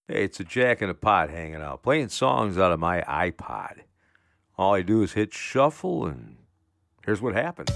Hey, it's a Jack in a Pot hanging out, playing songs out of my iPod. All I do is hit shuffle, and here's what happens.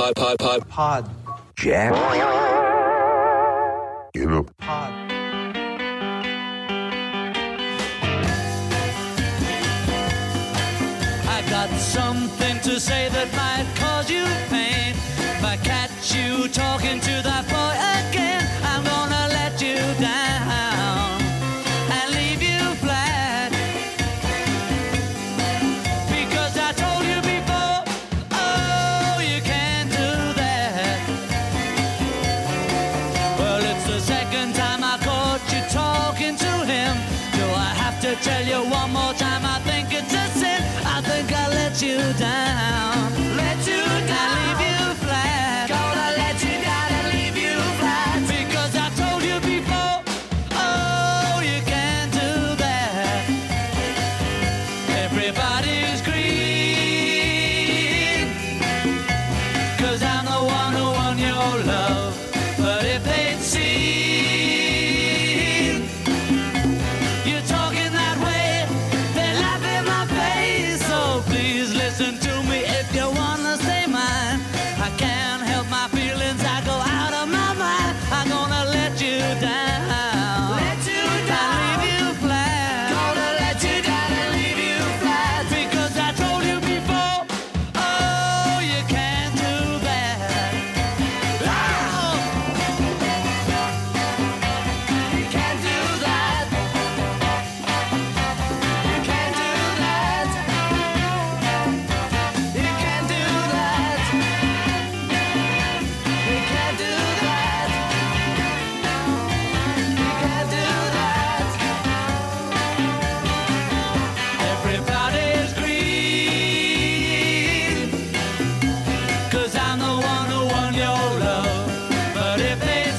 Pod. Jack in a Pod. I got something to say that might cause you pain. If I catch you talking to that boy again, I'm gonna let you down and leave you flat. Because I told you before, oh, you can't do that. Well, it's the second time I caught you talking to him. Do I have to tell you one more time? I think it's a sin. I think I let you down. Let you down. Leave you flat. Gonna let you down and leave you flat. Because I told you before, oh, you can't do that. Everybody's green, 'cause I'm the one who won your love. But if they'd seen you talking that way, they laugh in my face. So please listen to me if you wanna say mine. I can't help my feelings, I go out of my mind. I'm gonna let you down. Let you down. Leave you flat. Gonna let you down and leave you flat. Because I told you before, oh, you can't do that. Oh. You can't do that. You can't do that. You can't do that. You can't do that. You can't do that. Everybody's green, 'cause I'm the one who won your love. But if they'd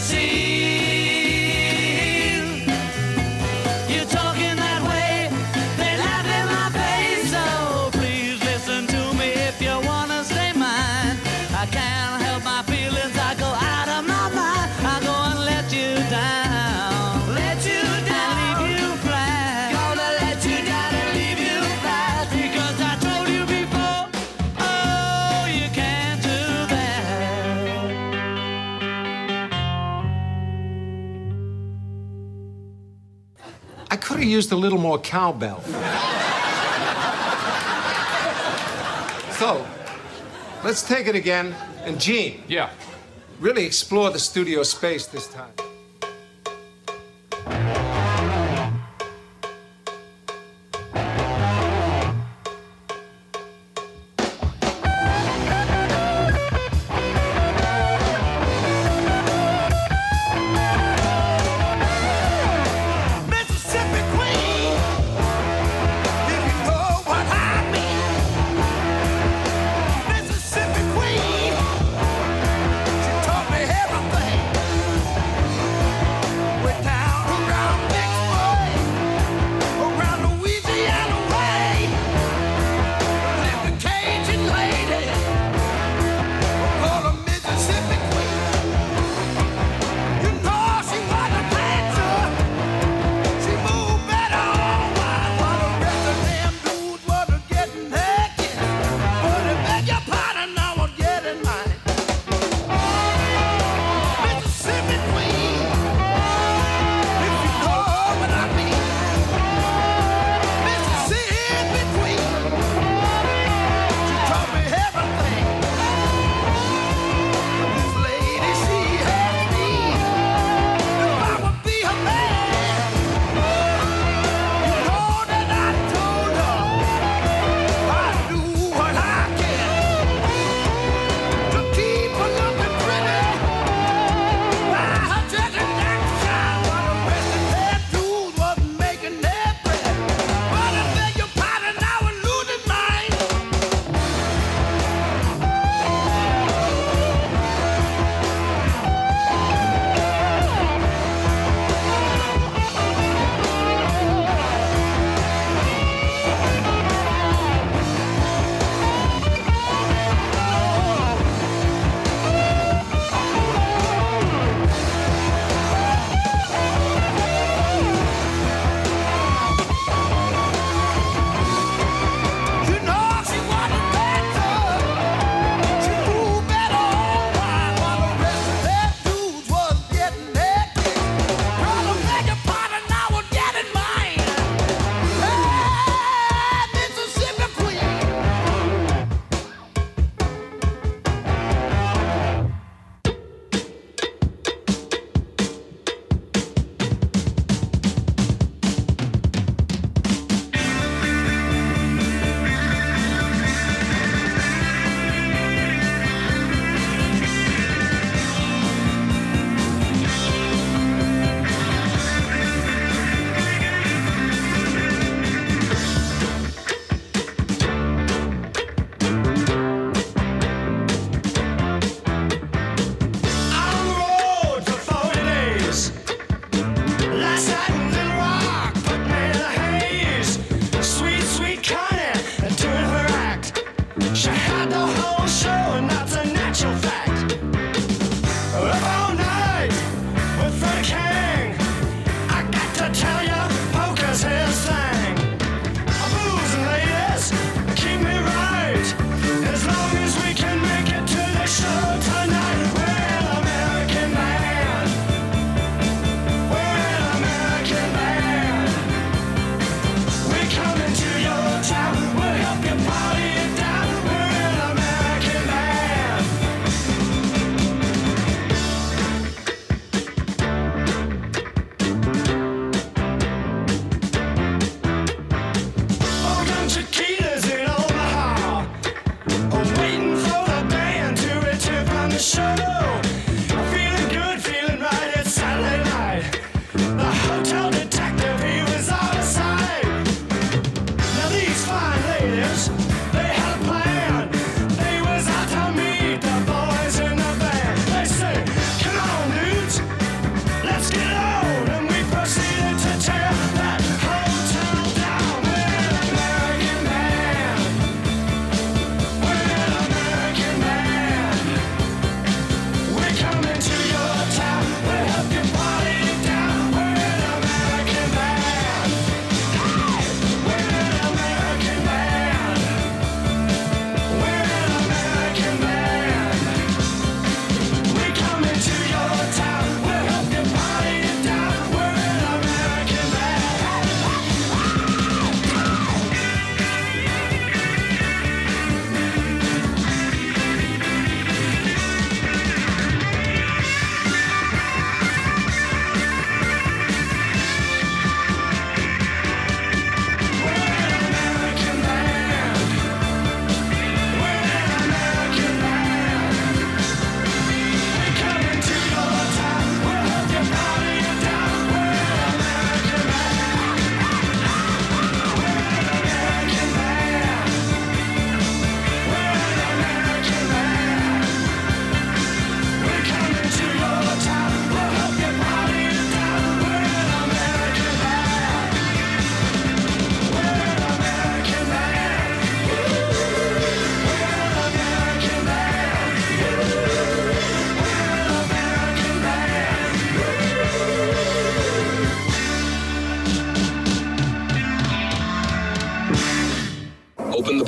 seen you talking that way, they laugh in my face. So please listen to me if you wanna stay mine. I can't help my feelings, I go out of my mind. I go and let you down. Let you down. And leave you flat. Gonna let you down and leave you flat. Because I told you before, oh, you can't do that. I could have used a little more cowbell. So, let's take it again. And Gene, Yeah. really explore the studio space this time. Mississippi Queen, if you know what I mean. Mississippi Queen, she taught me everything.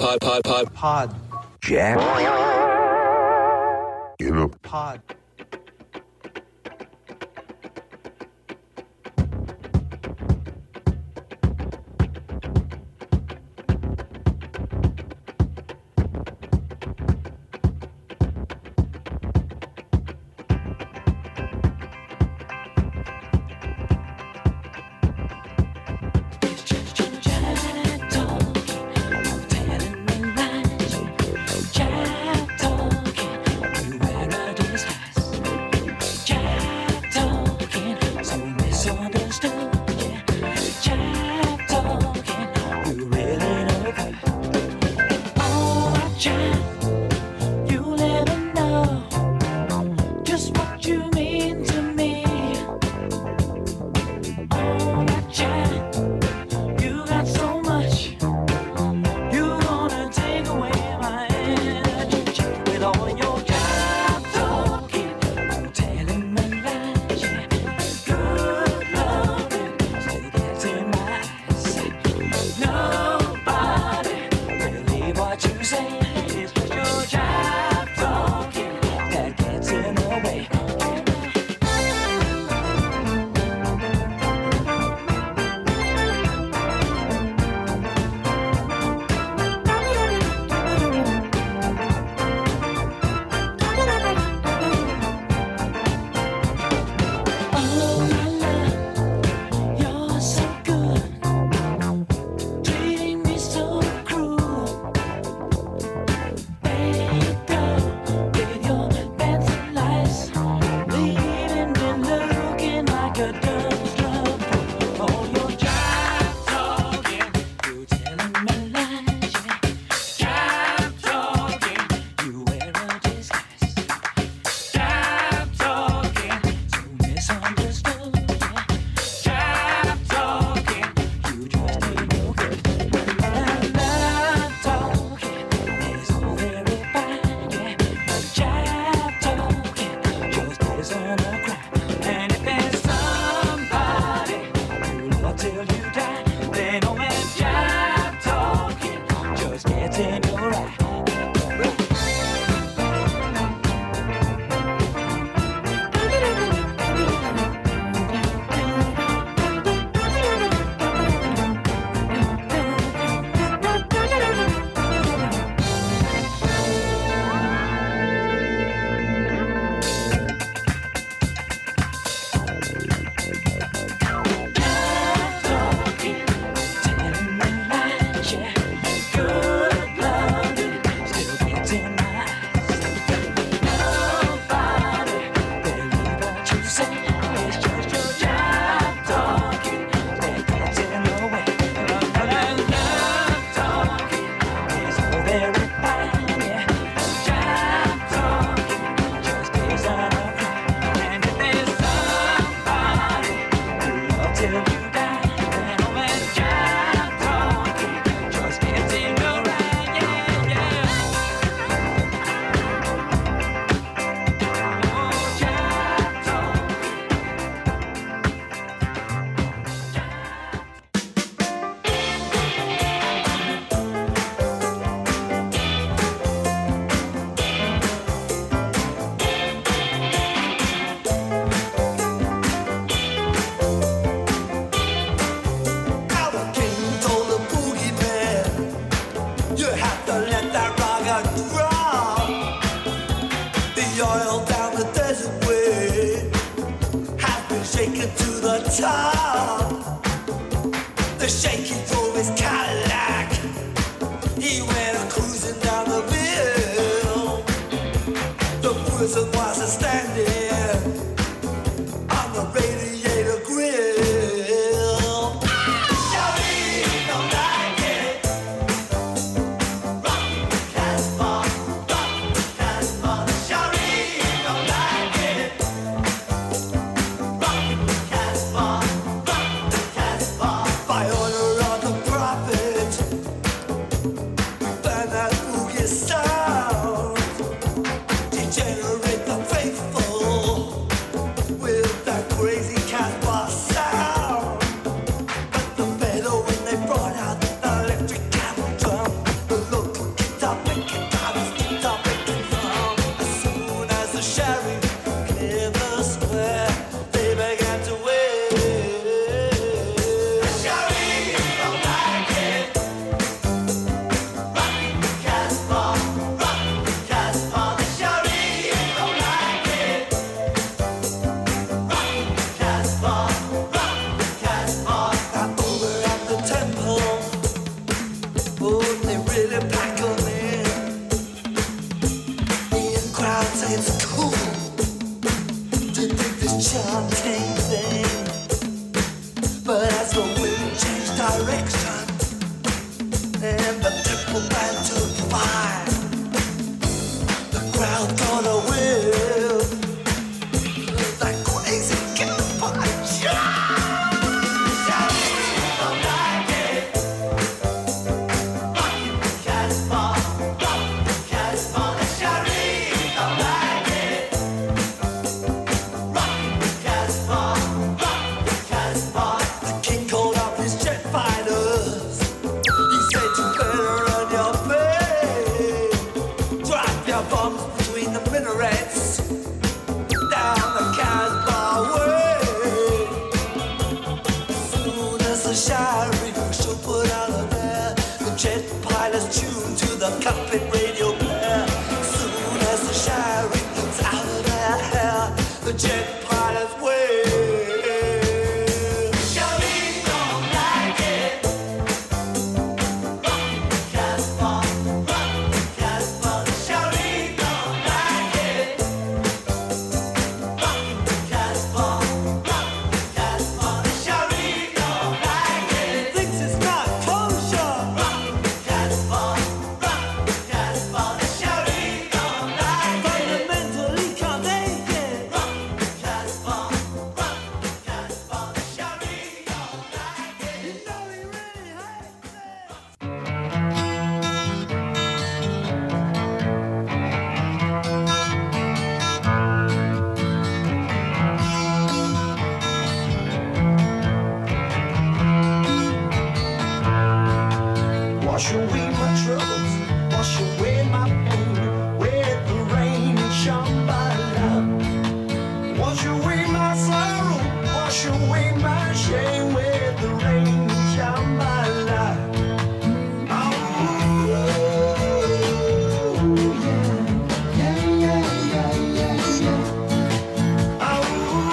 Pod. Jack in a Pod. By order of the prophet. direction, and the triple band took fire. The crowd gonna will like crazy campfire. The king called up his jet fighters. He said you better run your play. Drop your bombs between the minarets. Down the Casbah way. Soon as the sheriff should put out of there, the jet pilots tuned to the cockpit radio player. Soon as the sheriff's out of their hair, the jet pilots wave. Sheriff don't like it. Rock the Casbah, rock the Casbah. The sheriff don't like it. Rock the Casbah, rock the Casbah. The sheriff don't like it. Thinks it's not kosher. Rock the Casbah, rock the Casbah. The sheriff don't like it. Fundamentally can't take it. Rock the Casbah, rock the Casbah. The sheriff don't like it. You know he really hates it. Wash away my troubles, wash away my pain with the rain and Shambhala. Wash away my sorrow, wash away my shame with the rain and Shambhala. Oh, yeah, yeah, yeah, yeah, yeah. Oh,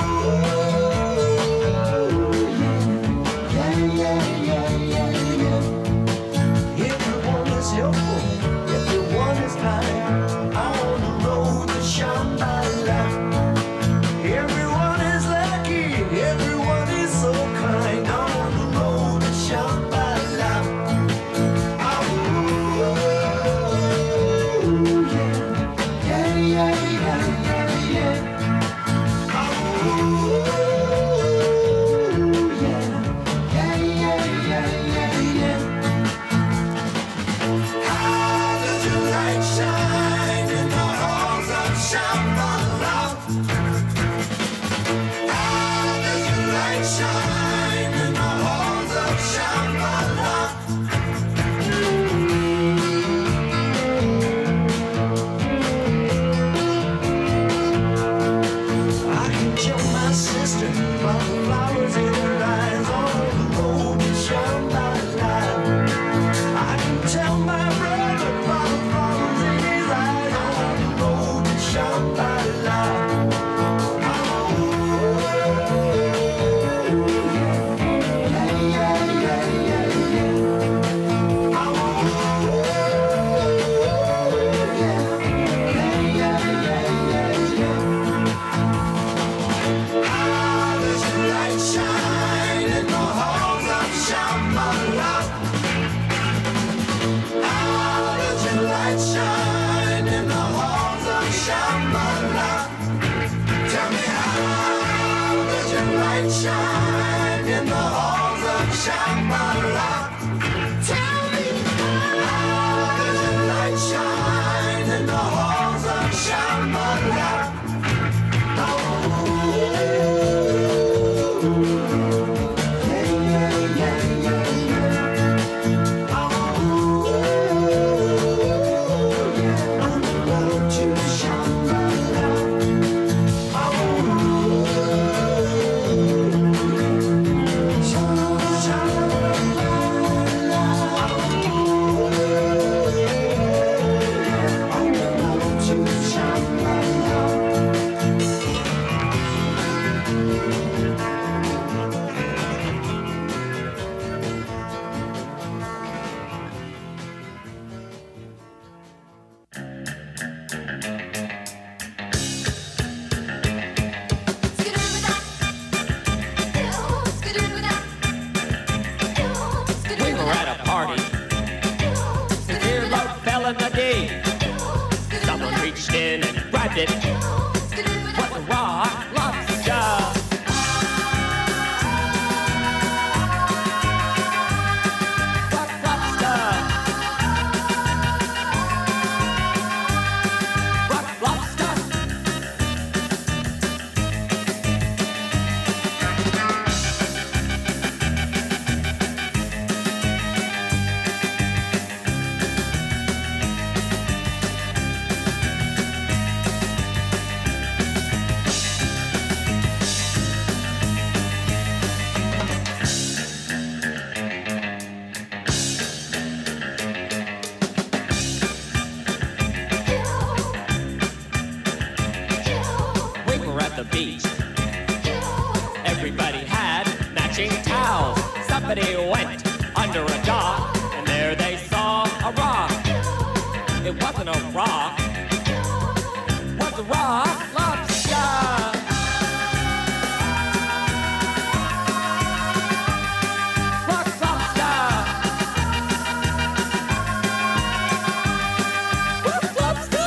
yeah, yeah, yeah, yeah, yeah. Everyone is helpful, everyone is kind. On the road to Shambhala. Everyone is lucky, everyone is so kind. On the road to Shambhala. Oh, yeah, yeah, yeah, yeah, yeah. Oh, yeah, yeah, yeah, yeah, yeah. How does your light shine in the halls of Shambhala? How does your light shine in the halls of Shambhala? I can tell my sister by the flowers in her eyes on the road to Shambhala. I can tell my brother by the flowers in his eyes on the road to Shambhala. Oh, yeah, yeah, yeah, yeah, yeah. Oh, yeah, yeah, yeah, yeah, yeah. How does your light shine in the halls of Shambhala? How does your light shine in the halls of Shambhala? Tell me, how does your light shine in the halls of Shambhala? Tell me, how does your light shine in the halls of Shambhala? Oh, yeah, yeah, yeah, yeah, yeah. Oh, yeah, on the road to Shambhala. Oh, Shambhala. it was a raw lobster. The beach. Everybody had matching towels. Somebody went under a dock, and there they saw a rock. It wasn't a rock, it was a rock lobster. Rock lobster. Rock lobster.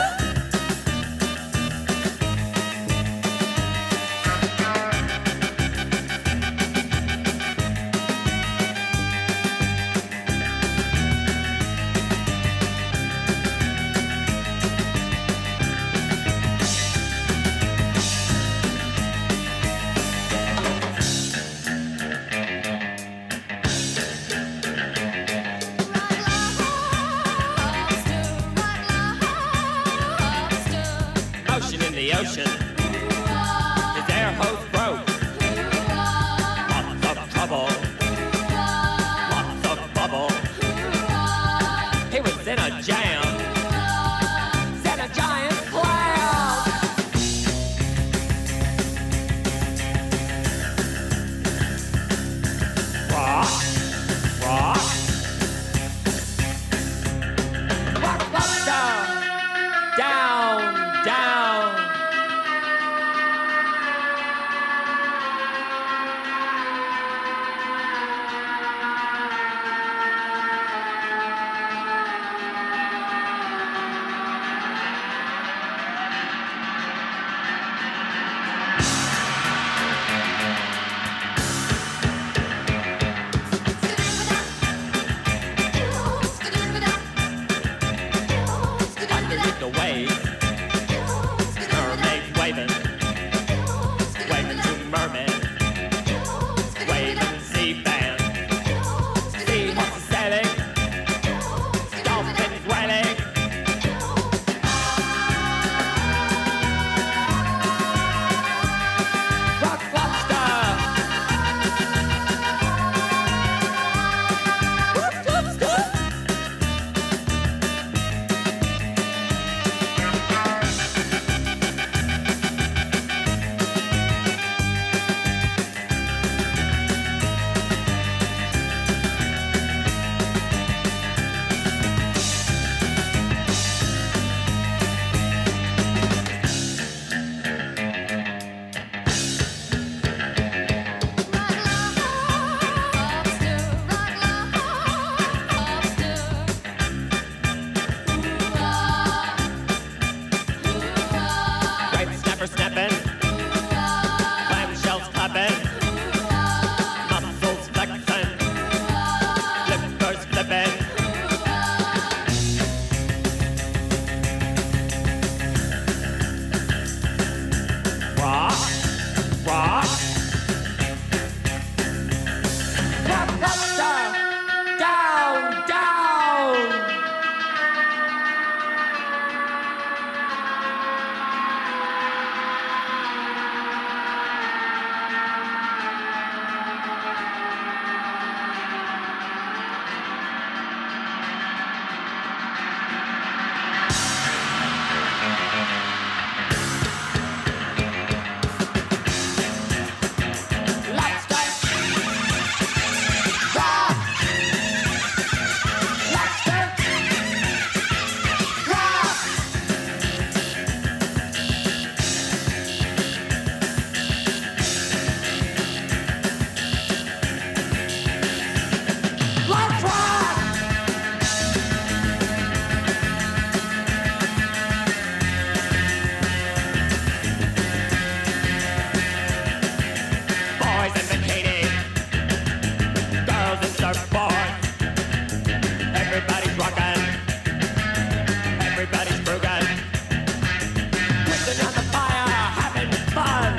surfboard. Everybody's rocking. Everybody's broken. Twisting on the fire, having fun.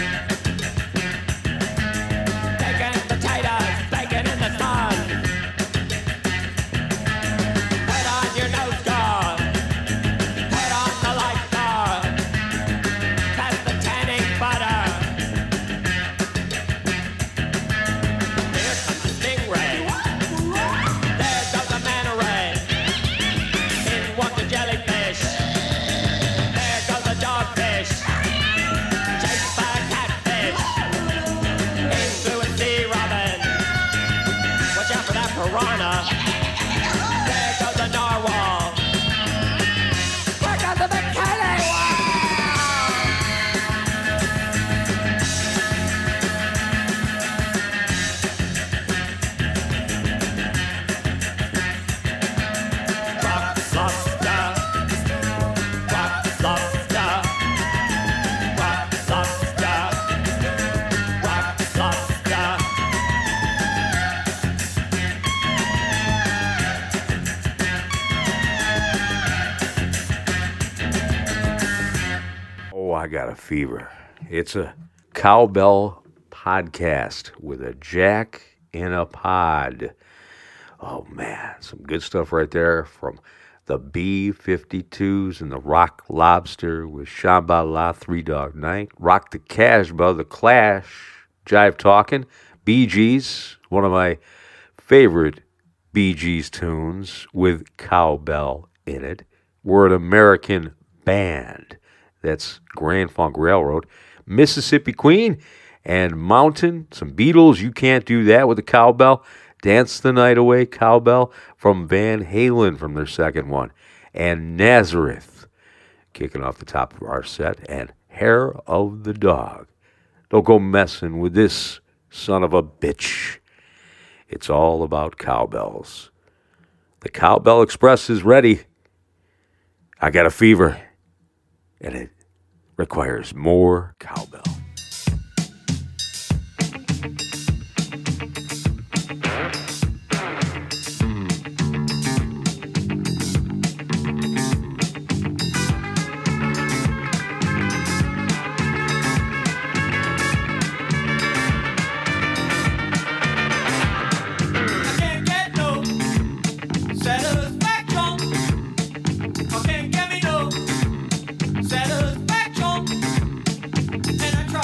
Taking potatoes, baking in the sun. Put on your nose guard. Put on the light guard. That's the tanning butter. Here comes the stingray. There goes the manta ray. In walks the jellyfish. There goes the dogfish. Chased by a catfish. In flew a sea robin. Watch out for that piranha. There goes the narwhal. There goes the bikini whale. Rock lobster. Rock lobster. Rock lobster. Rock lobster. Oh, I got a fever. It's a cowbell podcast with a jack in a pod. Oh, man, some good stuff right there from the B-52s and the Rock Lobster with Shambhala, Three Dog Night, Rock the Casbah, The Clash, Jive Talkin', Bee Gees, one of my favorite Bee Gees tunes with cowbell in it. We're an American band. That's Grand Funk Railroad, Mississippi Queen, and Mountain. Some Beatles, You Can't Do That with the Cowbell. Dance the Night Away, Cowbell from Van Halen from their second one. And Nazareth, kicking off the top of our set. And Hair of the Dog. Don't go messing with this son of a bitch. It's all about cowbells. The Cowbell Express is ready. I got a fever, and it requires more cowbell. I can't get no satisfaction. I can't get me no satisfaction. And I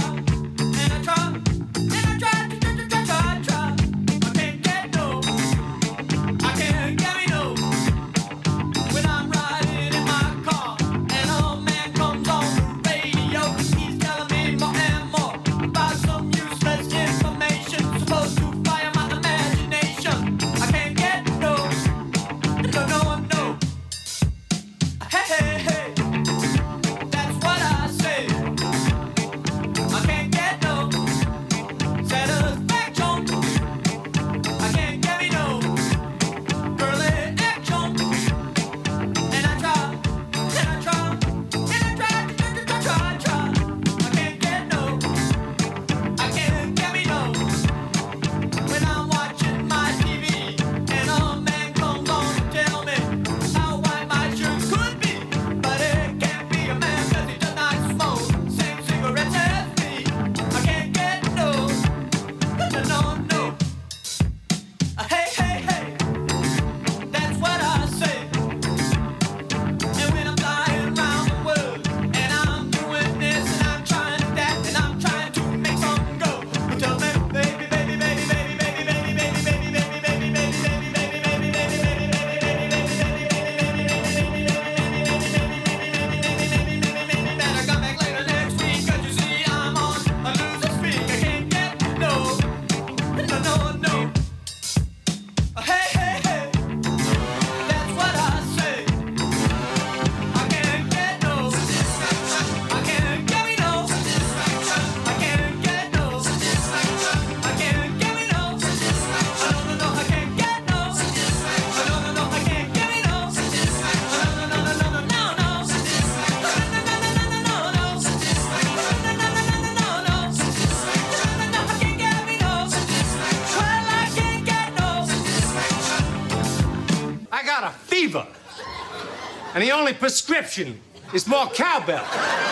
And the only prescription is more cowbell.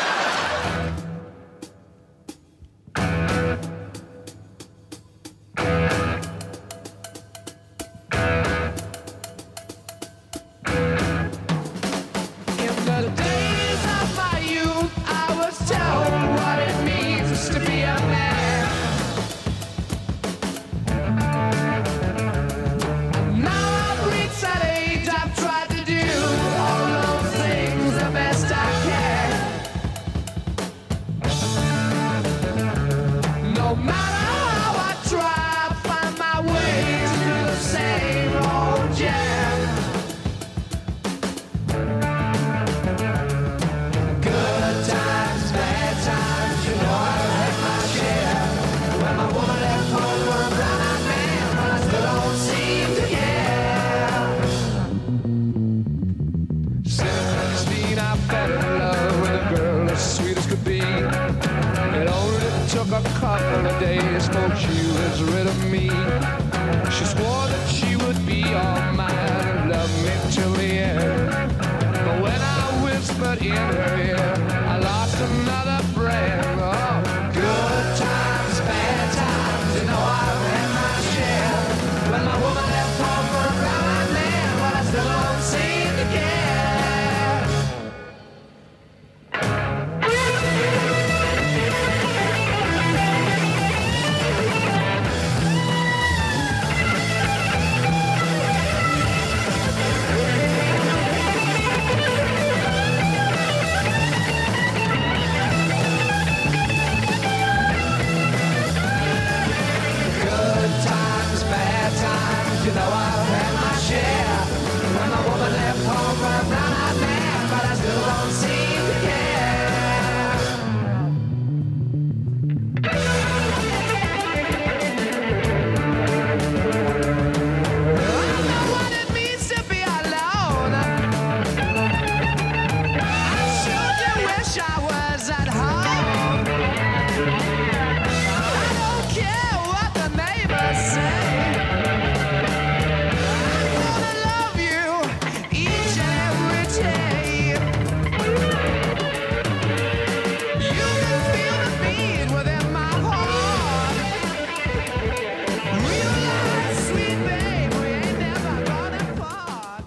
In the days of my youth, I was told what it means to be a man. And now I've reached that age, I've tried to do all those things the best I can. No matter how I try, I find my way to the same old jam. Good times, bad times, you know I've had my share. When my woman left home for a brown-eyed man, but I still don't seem to care. Since then I fell in love with a girl as sweet as could be. It only took a couple of days for she was rid of me. She swore that she would be all mine and love me till the end. But when I whispered in her ear, I lost another friend. Oh, good times, bad times, you know I've had my share. When my woman left home for a brown-eyed man, but I still don't seem to care. Good times, bad times, you know I've had my share. When my woman left home for a brown-eyed man, but I still don't seem to care. I know what it means to be alone. I sure do wish I was at home. I don't care what the neighbors say. I'm gonna love you each and every day. You can feel the beat within my heart. Real life, sweet babe, we ain't never gonna part.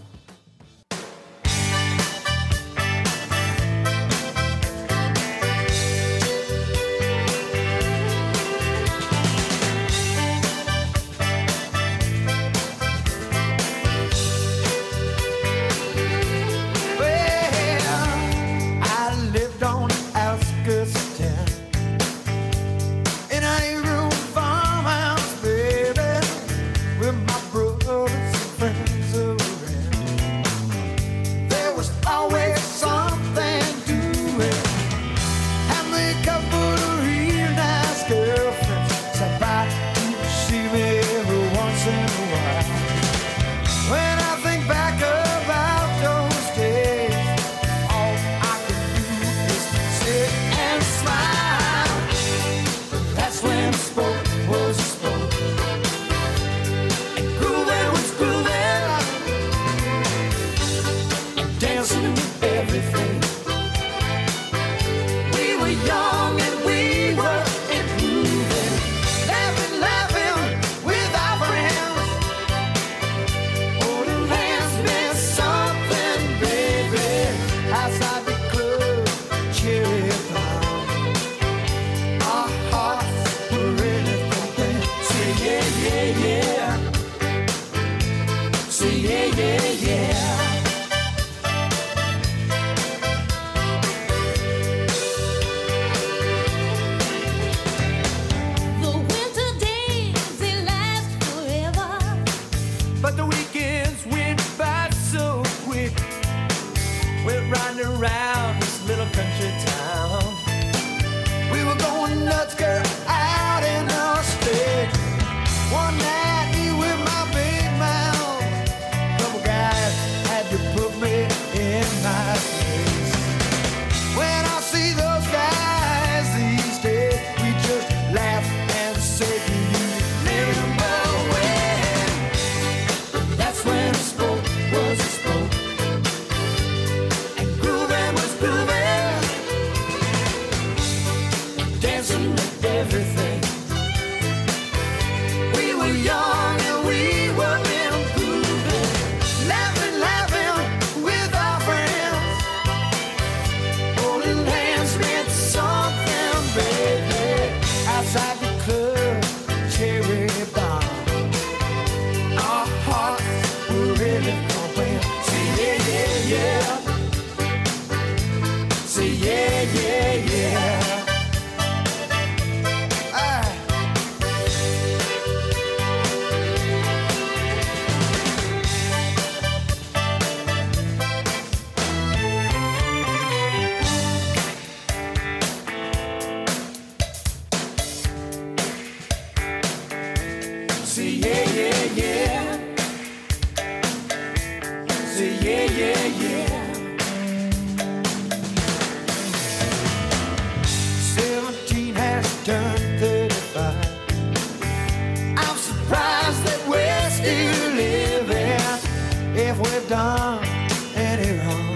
Well, I lived on the outskirts of town in a eight-room farmhouse, baby, with my brothers and friends around. There was always something doing, and the couple of real nice girlfriends sat by to see me every once in a while. When I think back about those days, all I can do is sit and smile. But that's when spoke was spoke, and grooving was grooving, and dancing with everything. We were young and we were improving, laughing, laughing with our friends. Holding hands meant something, baby. Outside the club, cherry bomb. Our hearts were really thumping. Say yeah, yeah, yeah. Say yeah, yeah, yeah. The winter days, they last forever. But the weekends went by so quick. We're riding around this little country town. We were going nuts, girl, out in our state. One night, me with my big mouth. Couple guys had done any wrong.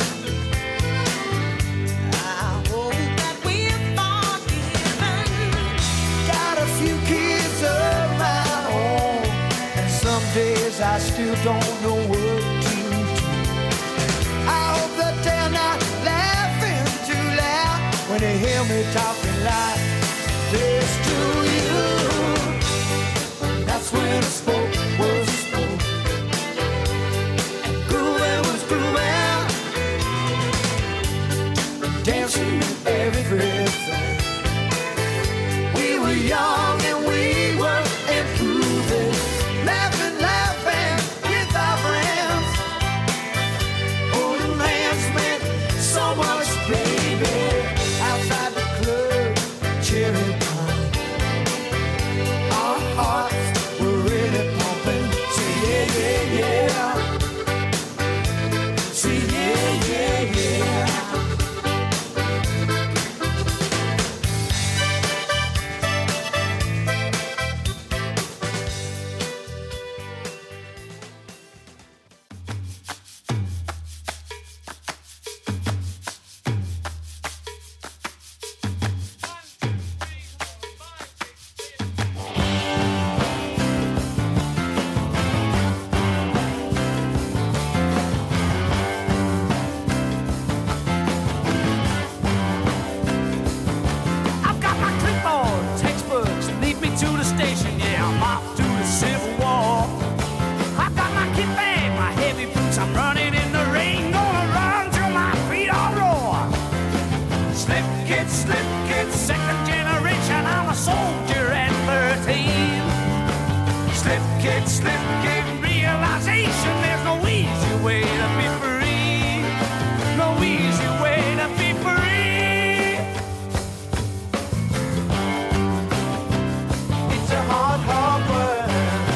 I hope that we're forgiven. Got a few kids of my own, and some days I still don't know what to do. I hope that they're not laughing too loud when they hear me talking like this to you. That's when I spoke was spoke, and grooving was grooving, dancing everything. We were young and we were improving, laughing, laughing with our friends. Holding hands meant so much, baby. Outside the club, cherry pie. Our hearts were really pumping. Say yeah, yeah, yeah. Say yeah, yeah, yeah. I've got my clipboard, textbooks, lead me to the station. Yeah, I'm off to the Civil War. I've got my kit bag, my heavy boots. I'm running in the rain, gonna run till my feet all roar. Slip kid, second generation. I'm a soldier at 13. Slip kid, realization. There's no easy way to be free. No easy way to be free. It's a hard, hard world.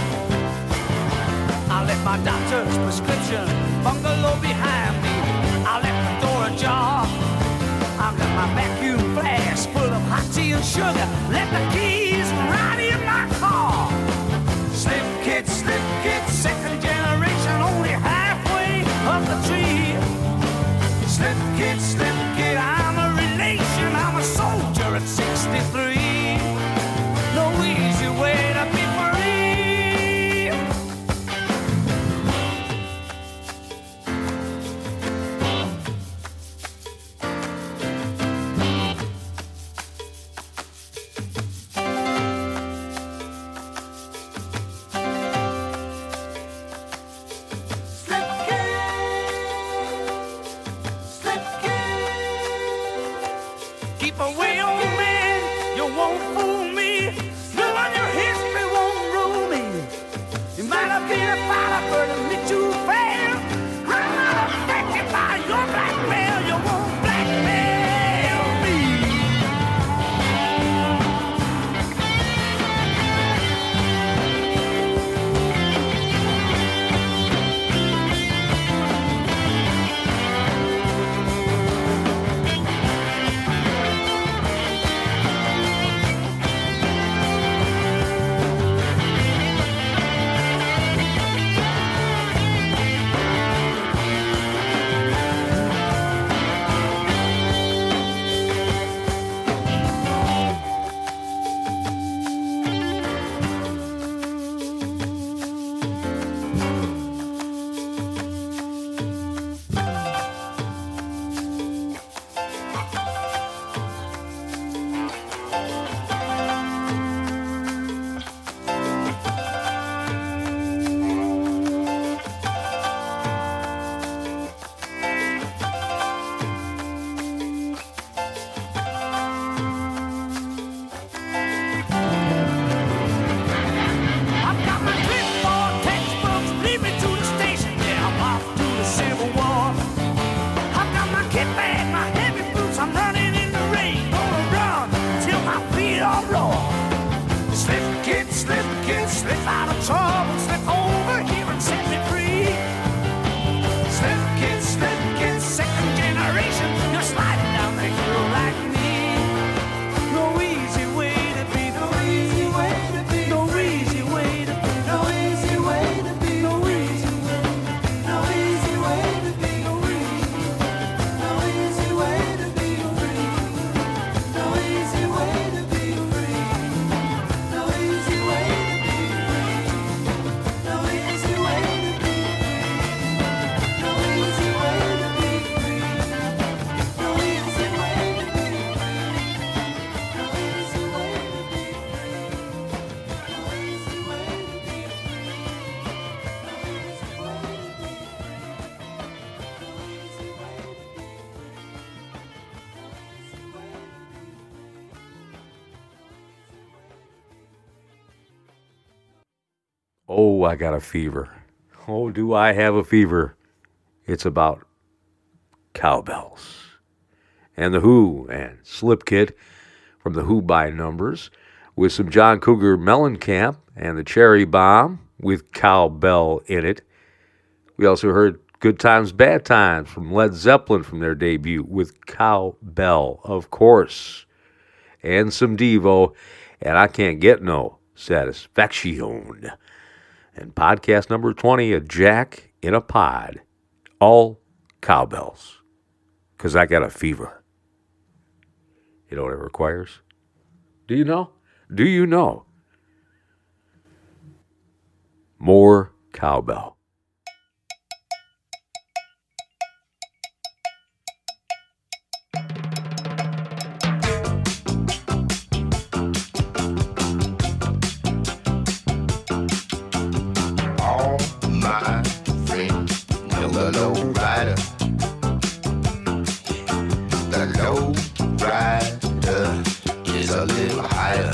I left my doctor's prescription bungalow behind me. I left the door ajar. I left my vacuum flask full of hot tea and sugar. Left the keys right in my car. Slip kid, second generation, only halfway up the tree. Slip kid, I'm a relation. I'm a soldier at 63. No easy way to be free. Keep away, old man, you won't fool me. Knowing your history won't rule me. You might have been a fighter, but it lit too fast. I'm not affected by your blackmail. You won't blackmail me. Oh, I got a fever. Oh, do I have a fever? It's about cowbells. And the Who and Slipkit from the Who by Numbers with some John Cougar Mellencamp and the Cherry Bomb with cowbell in it. We also heard Good Times, Bad Times from Led Zeppelin from their debut with cowbell, of course. And some Devo, and I Can't Get No Satisfaction. And podcast number 20, A Jack in a Pod. All cowbells. Because I got a fever. You know what it requires? Do you know? Do you know? More cowbell. All my friends know the low rider. The low rider is a little higher.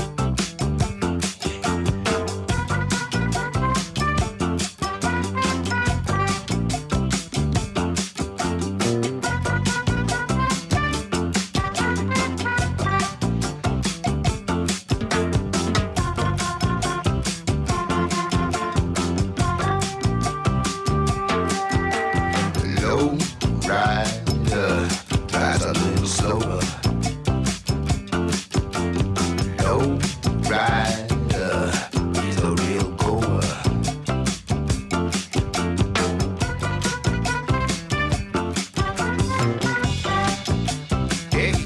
Low rider drives a little slower. Low rider is a real goer. Hey.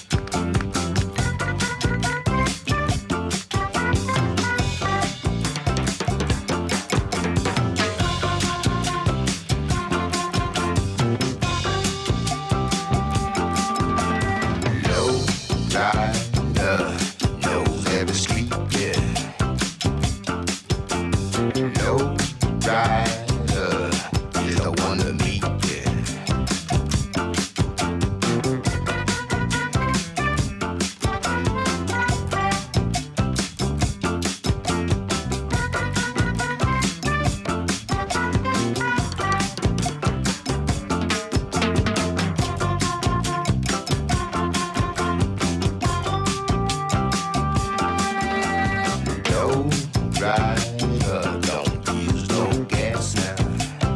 Low rider knows every street, yeah. Low rider is the one to meet, yeah. Low rider don't use no gas now.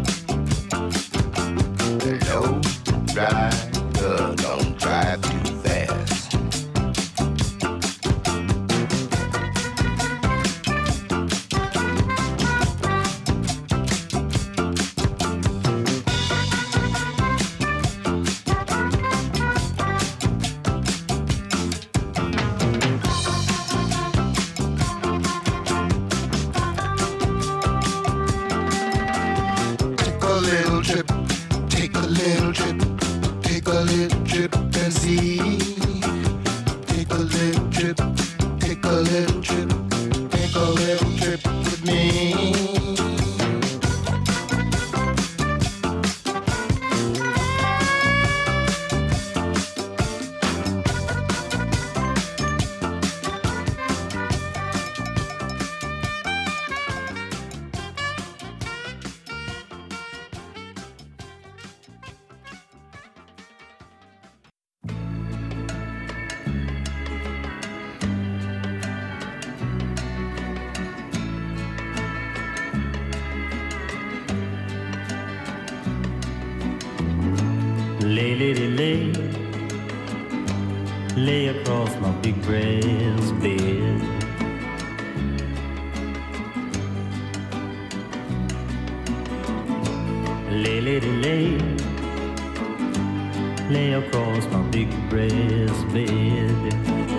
Low rider don't drive too fast. Take a little trip, take a little trip, take a little trip and see. Take a little trip, take a little trip, take a little trip with me. Lay, lady, lay, lay across my big brass bed. Lay, lady, lay, lay across my big brass bed.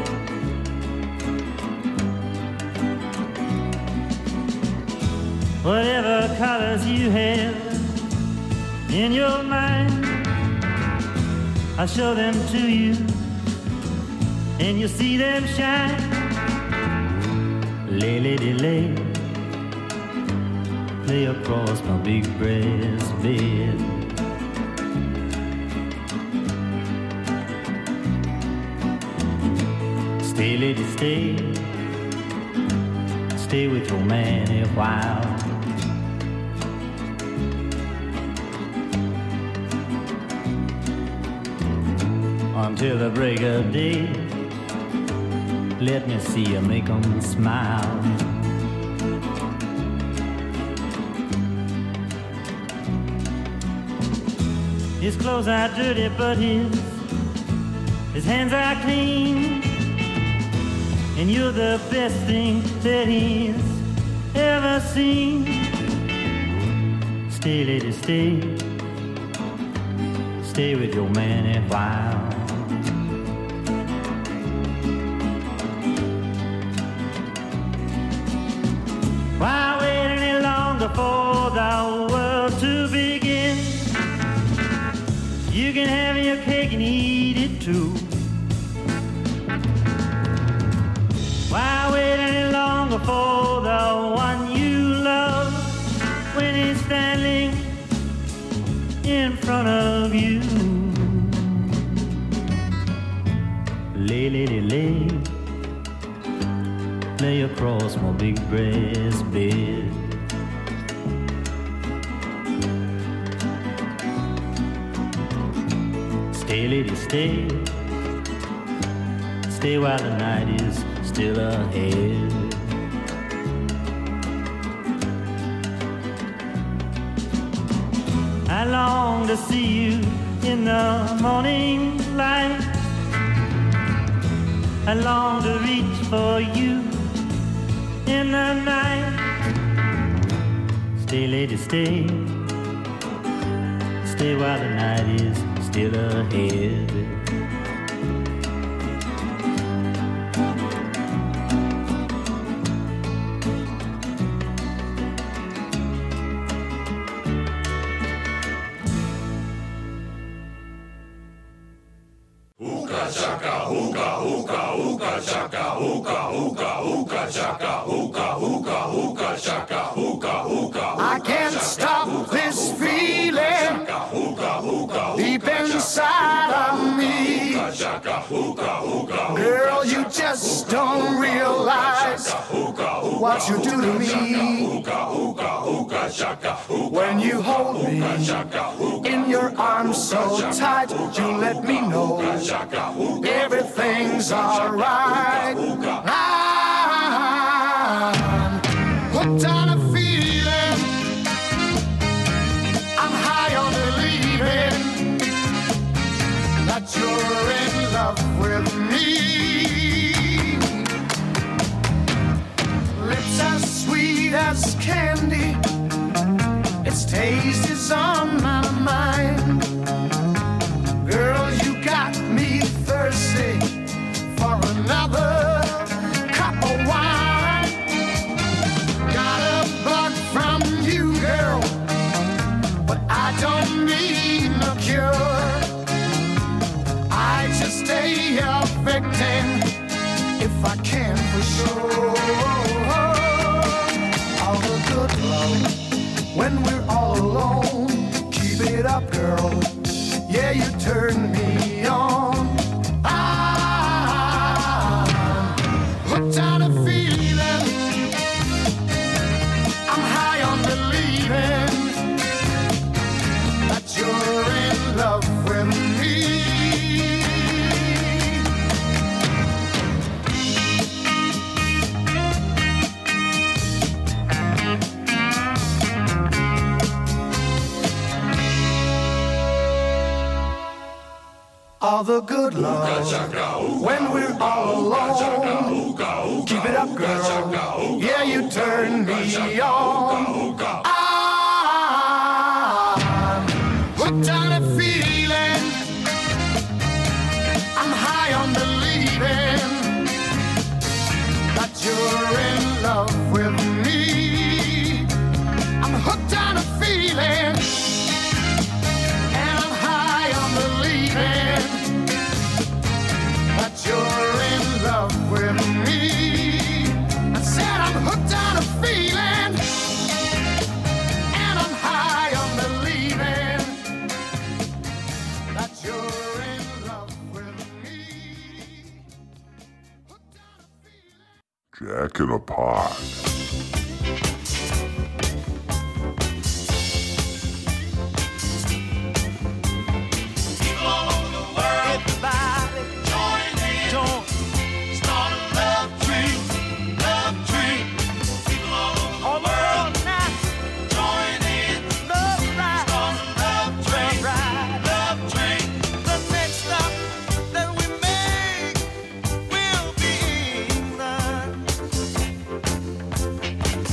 Whatever colors you have in your mind, I'll show them to you, and you'll see them shine. Lay, lady, lay, lay across my big brass bed. Stay, lady, stay, stay with your man a while. Until the break of day, let me see you make 'em smile. His clothes are dirty, but his hands are clean. And you're the best thing that he's ever seen. Stay, lady, stay. Stay with your man a while. Why wait any longer for the world to begin? You can have your cake and eat it too. Why wait any longer for the one you love when he's standing in front of you? Lay, lady, lay. Lay across my big breast bed. Stay, lady, stay. Stay while the night is still ahead. I long to see you in the morning light. I long to reach for you in the night. Stay, lady, stay. Stay while the night is still ahead. I can't stop this feeling deep inside of me. Girl, you just don't realize what you do to me. When you hold me in your arms so tight, you let me know everything's alright. I'm hooked on a feeling. I'm high on believing that you're in love with me. Lips as sweet as candy, its taste is on my mind. Girl, you got me thirsty for another cup of wine. Got a bug from you, girl, but I don't need no cure. I just stay a victim if I can for sure. All the good love when we're all alone. Keep it up, girl. Yeah, you turn me on. I'm hooked on a feeling. I'm high on believing that you're in love with me. All the good love when we're all alone. Keep it up, girl. Yeah, you turn me on. I'm hooked on a feeling. I'm high on believing that you're in love with me. I'm hooked on a feeling. You're in love with me. I said I'm hooked on a feeling, and I'm high on believing that you're in love with me. Jack in a Pod. People all over the world, everybody join in. Start a love tree, love tree. People all over the world now, join in. Love ride, start a love tree, love tree. The next stop that we make will be England.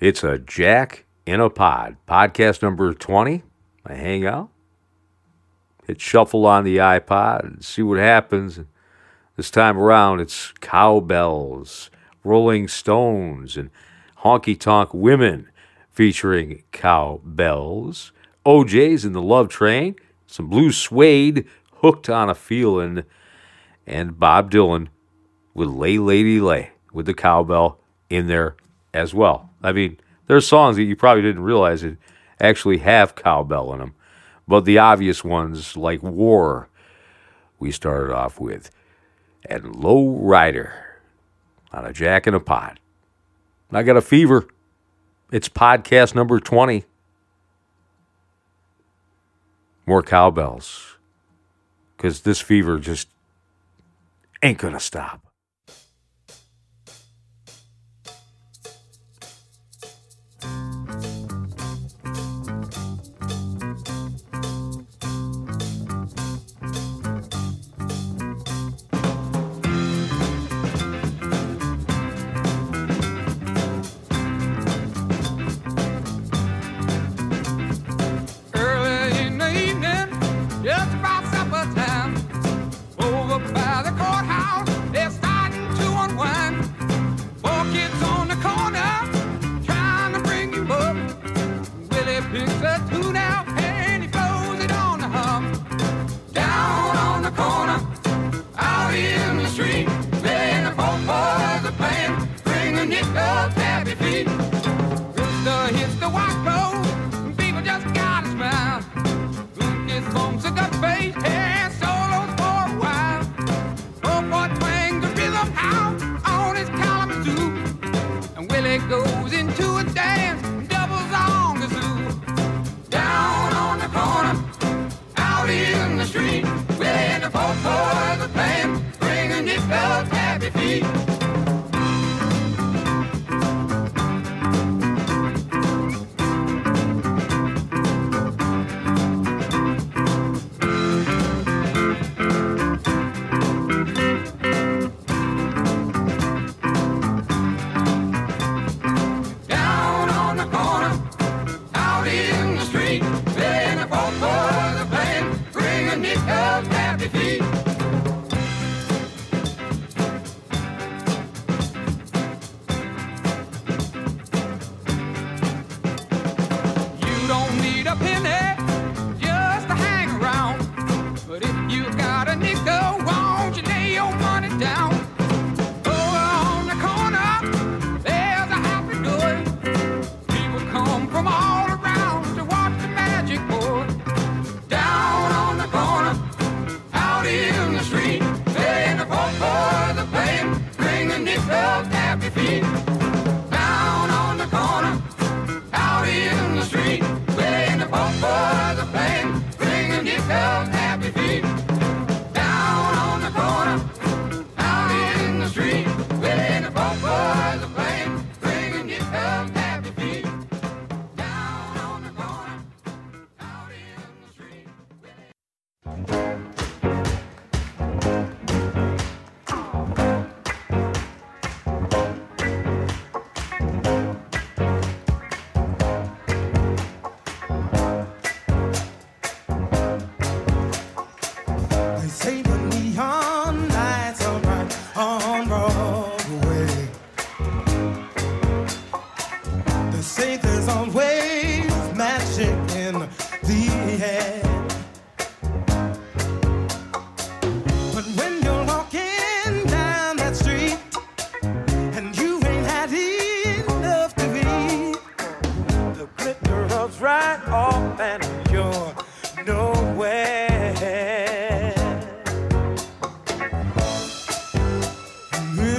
It's a Jack in a Pod. Podcast number 20. I hang out, hit shuffle on the iPod, and see what happens. This time around, it's cowbells, Rolling Stones, and honky-tonk women featuring cowbells, OJ's in the Love Train, some blue suede, Hooked on a Feelin', and Bob Dylan with Lay Lady Lay with the cowbell in there as well. I mean, there's songs that you probably didn't realize it actually have cowbell in them, but the obvious ones like War, we started off with, and Low Rider on a Jack in a Pod. I got a fever. It's podcast number 20. More cowbells, because this fever just ain't gonna stop. Early in the evening, just about supper time, over by the courthouse, they're starting to unwind. 4 kids on the corner, trying to bring you up. Willie picks a tune out and he blows it on the hum. Down on the corner, out in the street, Willie and the four boys are playing, bring a nickel happy feet. Rooster hits the white road, and people just gotta smile. Lucas bumps a gut bass and solos for a while. Oh boy twangs the rhythm out on his Kalamazoo, and Willie goes into a dance and doubles on the zoo. Down on the corner, out in the street, Willie and the four boys are playing, bringing nickels happy feet. Down on the corner, out in the street, Willie and the four boys are playing, bringing nickels happy feet. You don't need a penny just to hang around, but if you got a nickel, won't you lay your money down? Over on the corner, there's a happy door. People come from all around to watch the magic pour. Down on the corner, out in the street, Willie and the four boys are playing, bringing nickels happy feet. Down on the corner, out in the street, Willie and the four boys are playing, bringing nickels happy feet. Down on the corner, out in the street, Willie and the four boys are playing, bringing nickels happy feet. Down on the corner, out in the street. They say the neon lights are bright on Broadway. They say there's always magic in the air. But when you're walking down that street and you ain't had enough to eat, the glitter rubs right off and you're nowhere.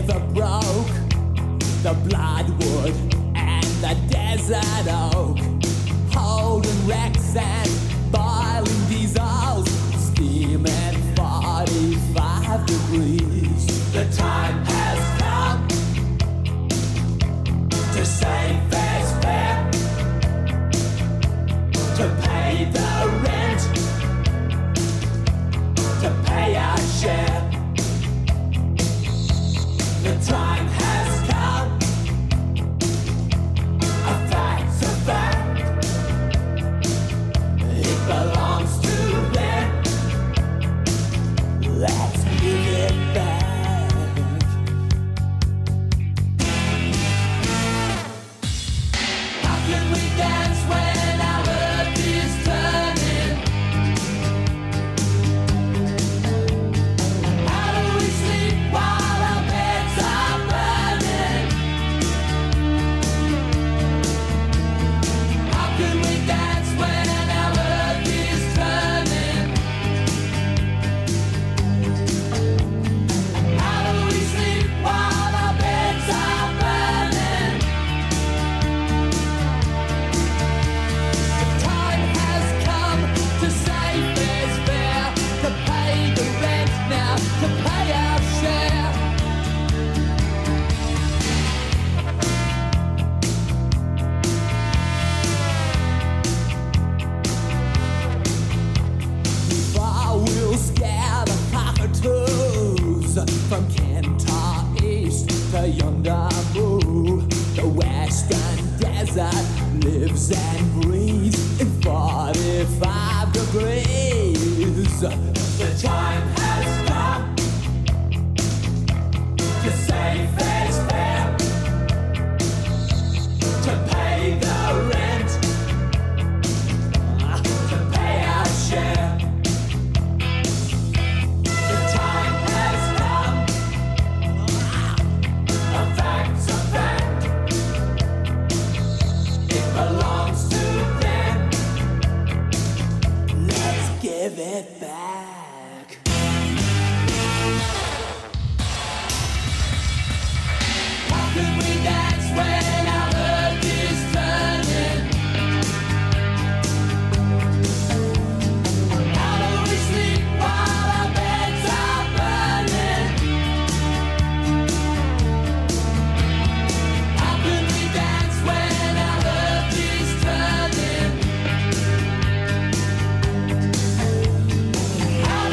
river broke, the bloodwood and the desert oak, holding wrecks and boiling diesels, steaming 45 degrees. The time has come to save fair's fair, to pay the rent, to pay our share. The time has come, a fact's a fact, it belongs to them. Let's give it back. How can we dance when our earth is turning? How do we sleep while our beds are burning? How can we dance when our earth is turning? How do we sleep while our beds are burning? The time has come to save fair's fair, to pay the rent now, to pay our share. Before we'll scare the cockatoos from Kentar East to yonder Moo, the western desert lives and breathes in 45 degrees. The time has come to save fair's fair, to pay the rent, to pay our share. The time has come, a fact's a fact, it belongs to them. Let's give it back. How can we dance when our earth is turning? How do we sleep while our beds are burning? How can we dance when our earth is turning? How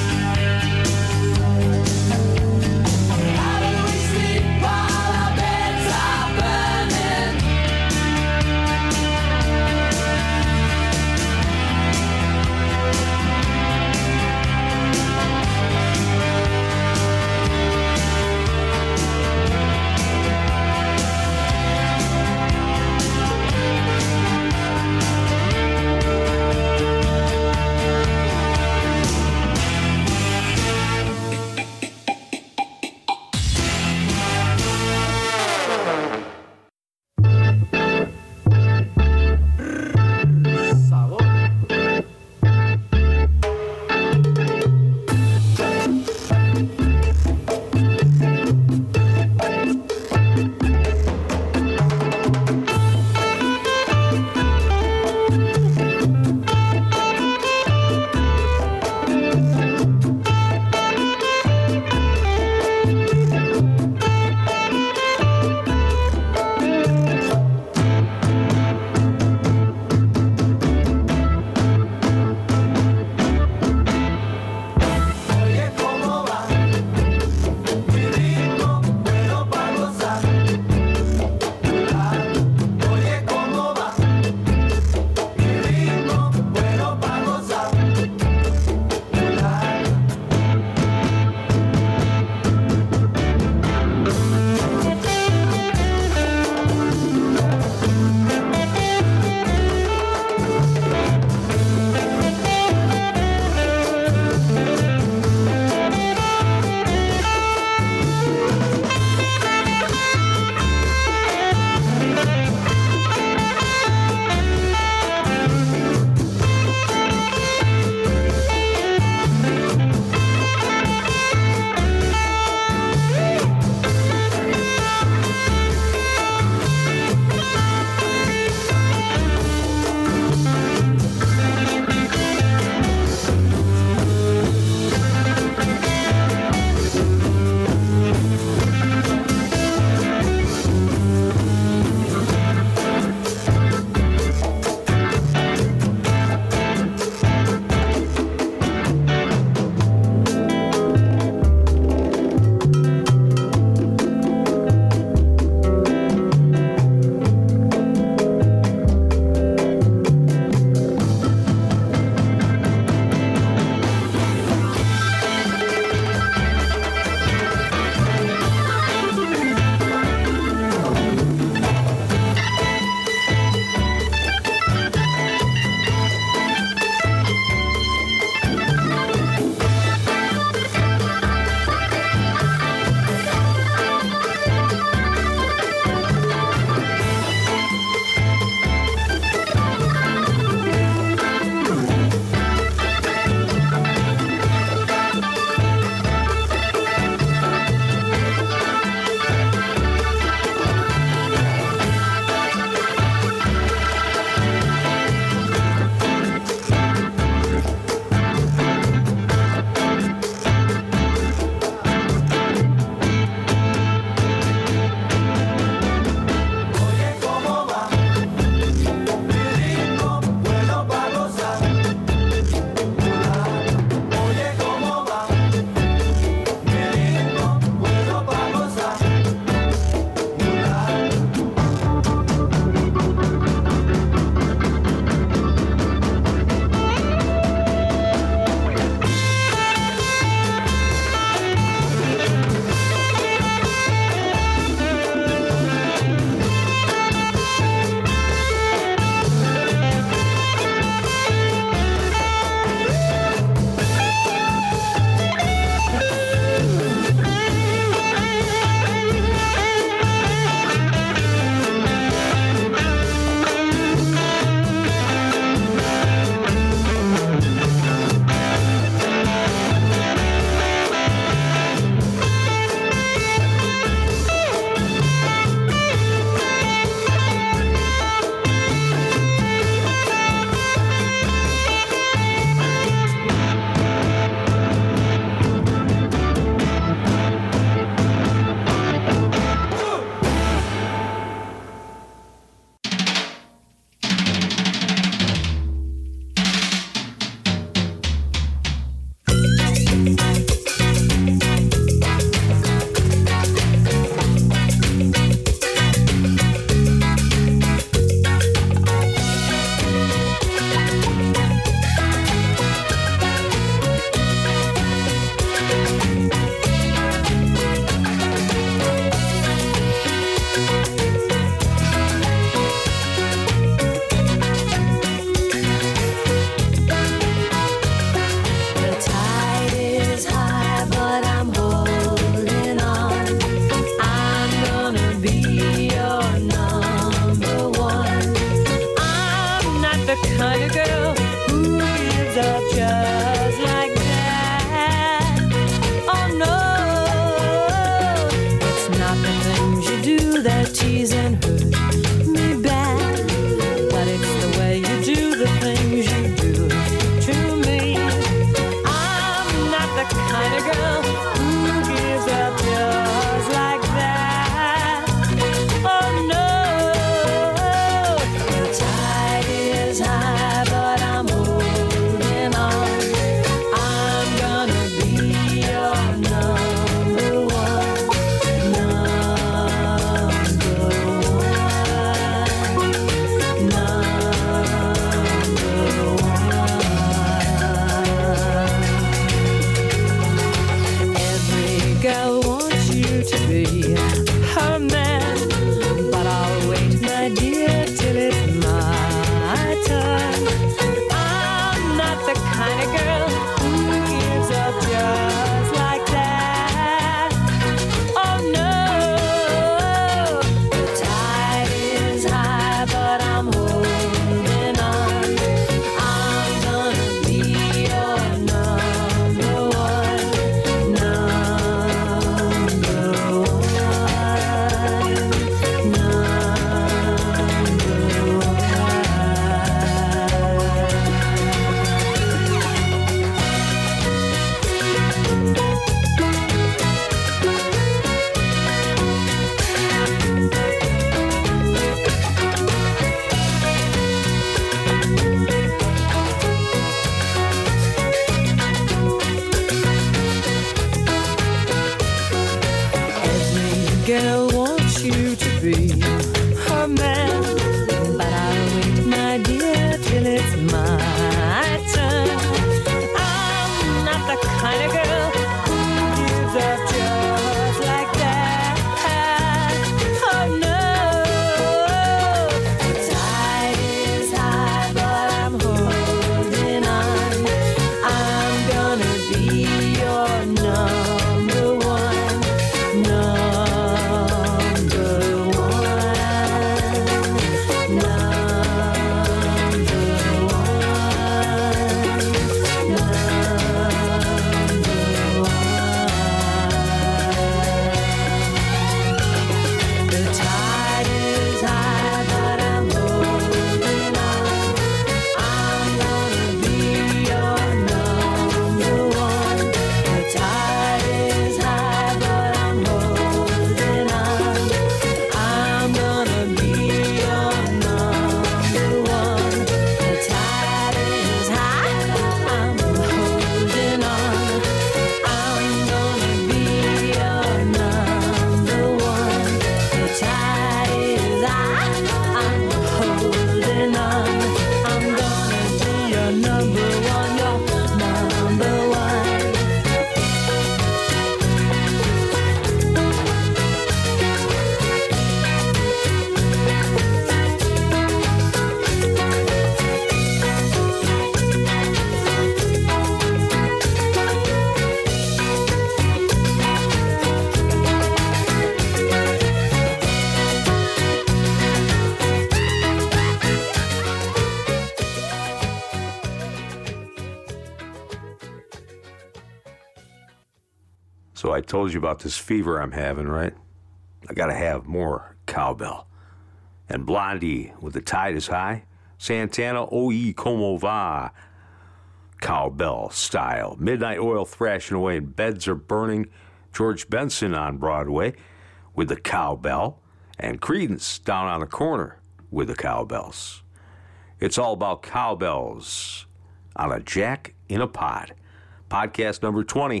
So I told you about this fever I'm having, right? I gotta have more cowbell. And Blondie with The Tide is High. Santana, Oye Como Va. Cowbell style. Midnight Oil thrashing away and Beds Are Burning. George Benson on Broadway with the cowbell. And Creedence down on the corner with the cowbells. It's all about cowbells on a Jack in a Pod. Podcast number 20.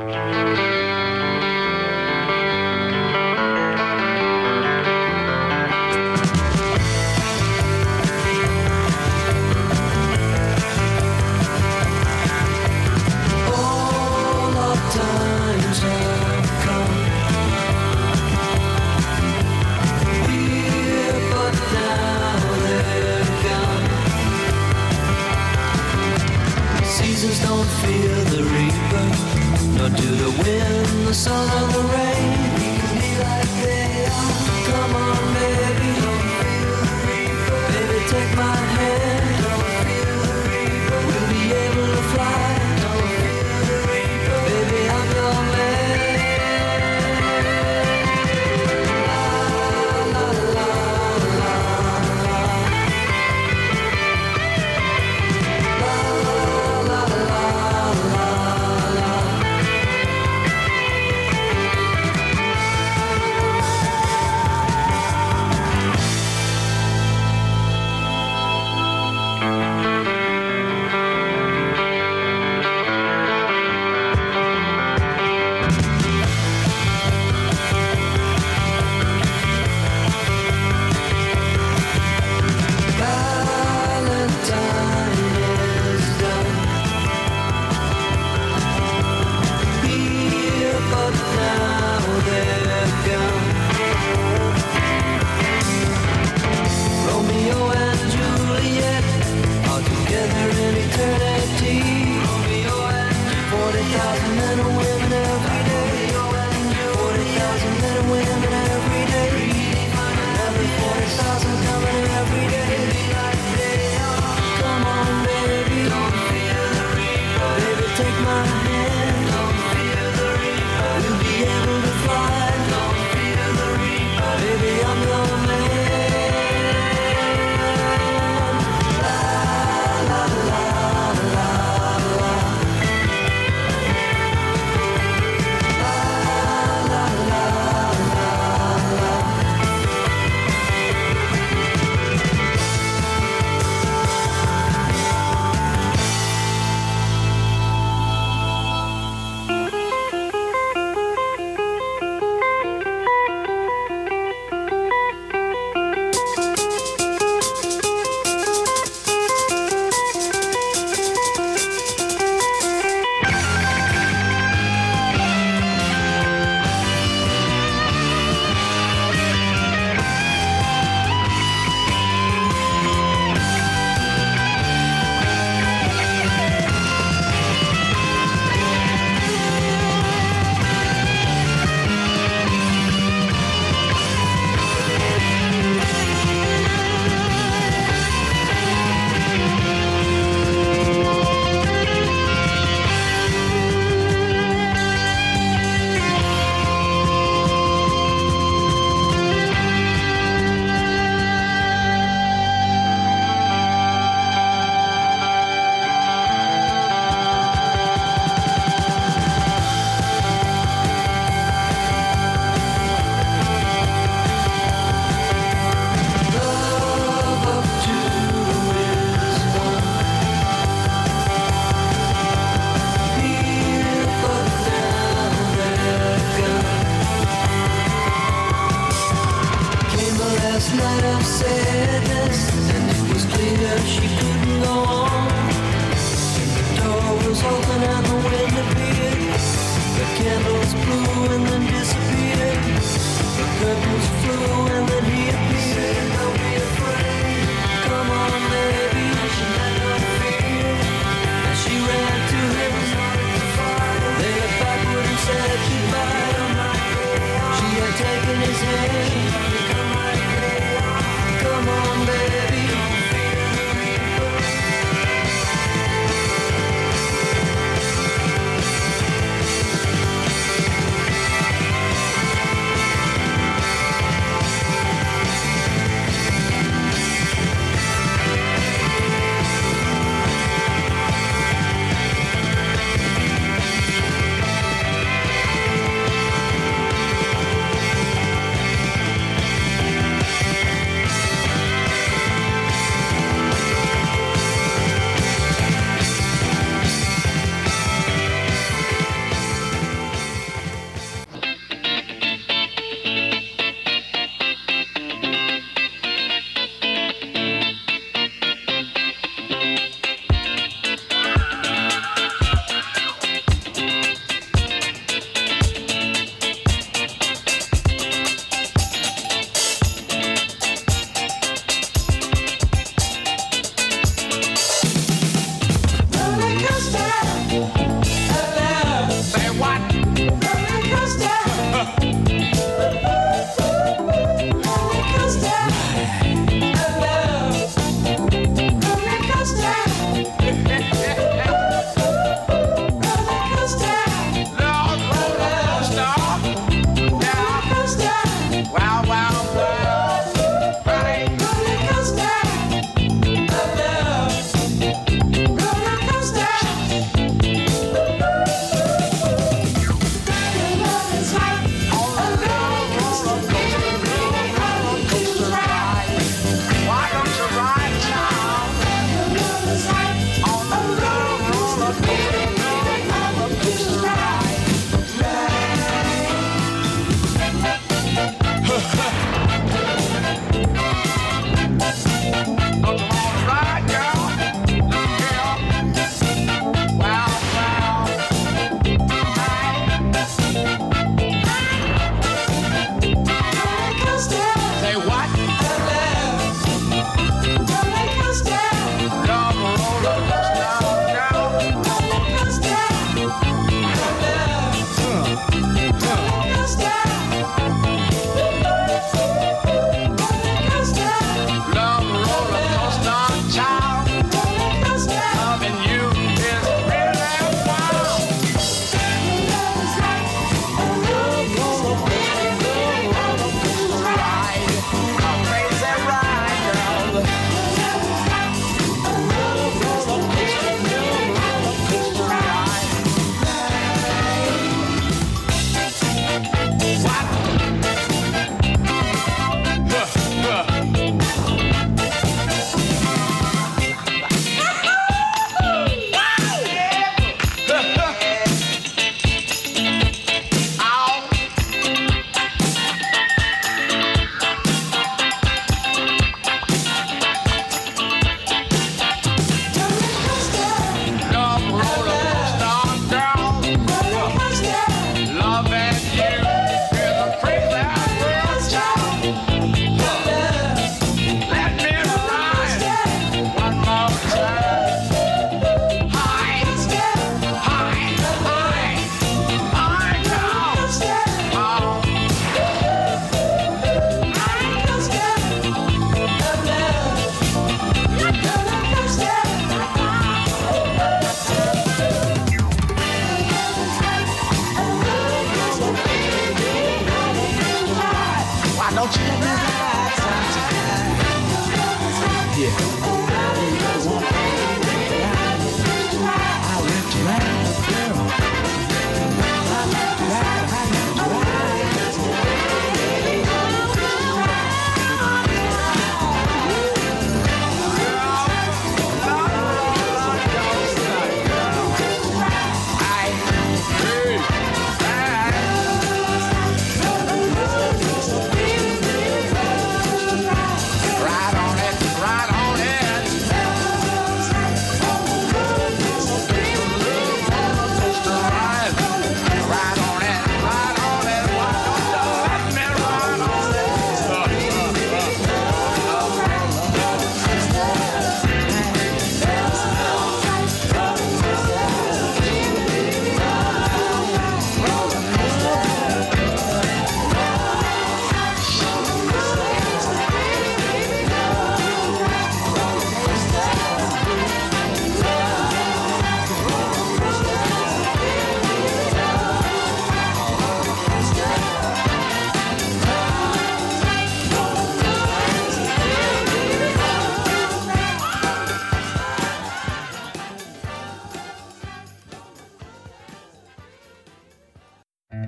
All our times have come. Here, but now they're gone. Seasons don't fear the reaper, nor do the wind, the sun, or the rain. We can be like they are. Come on, baby, don't feel the reaper. Baby, take my hand, don't feel the reaper. We'll be able to fly, don't feel the reaper. Baby, I'm your man. La, la, la, la, la. La, la, la, la, la. Valentine is done. Here, but now they're gone. Romeo and Juliet are together in eternity. Romeo and 40,000 men and women every day. 40,000 men and women every day. Another 40,000 coming every day. Come on, baby, don't fear the reaper. Baby, take my hand, don't fear the reaper. We'll be able to fly, don't fear the reaper. Baby, I'm your man. La, la, la, la, la. La, la, la, la, la. Love of two is one. Here, but now they're gone. Came the last night of sadness, and it was clear she couldn't go on. The door was open and the wind appeared. The candles blew and then disappeared. The curtains flew and then he appeared. Don't be afraid. Come on, baby. She had no fear. And she ran to him. They looked backward and said goodbye. She had taken his hand. Come on, baby.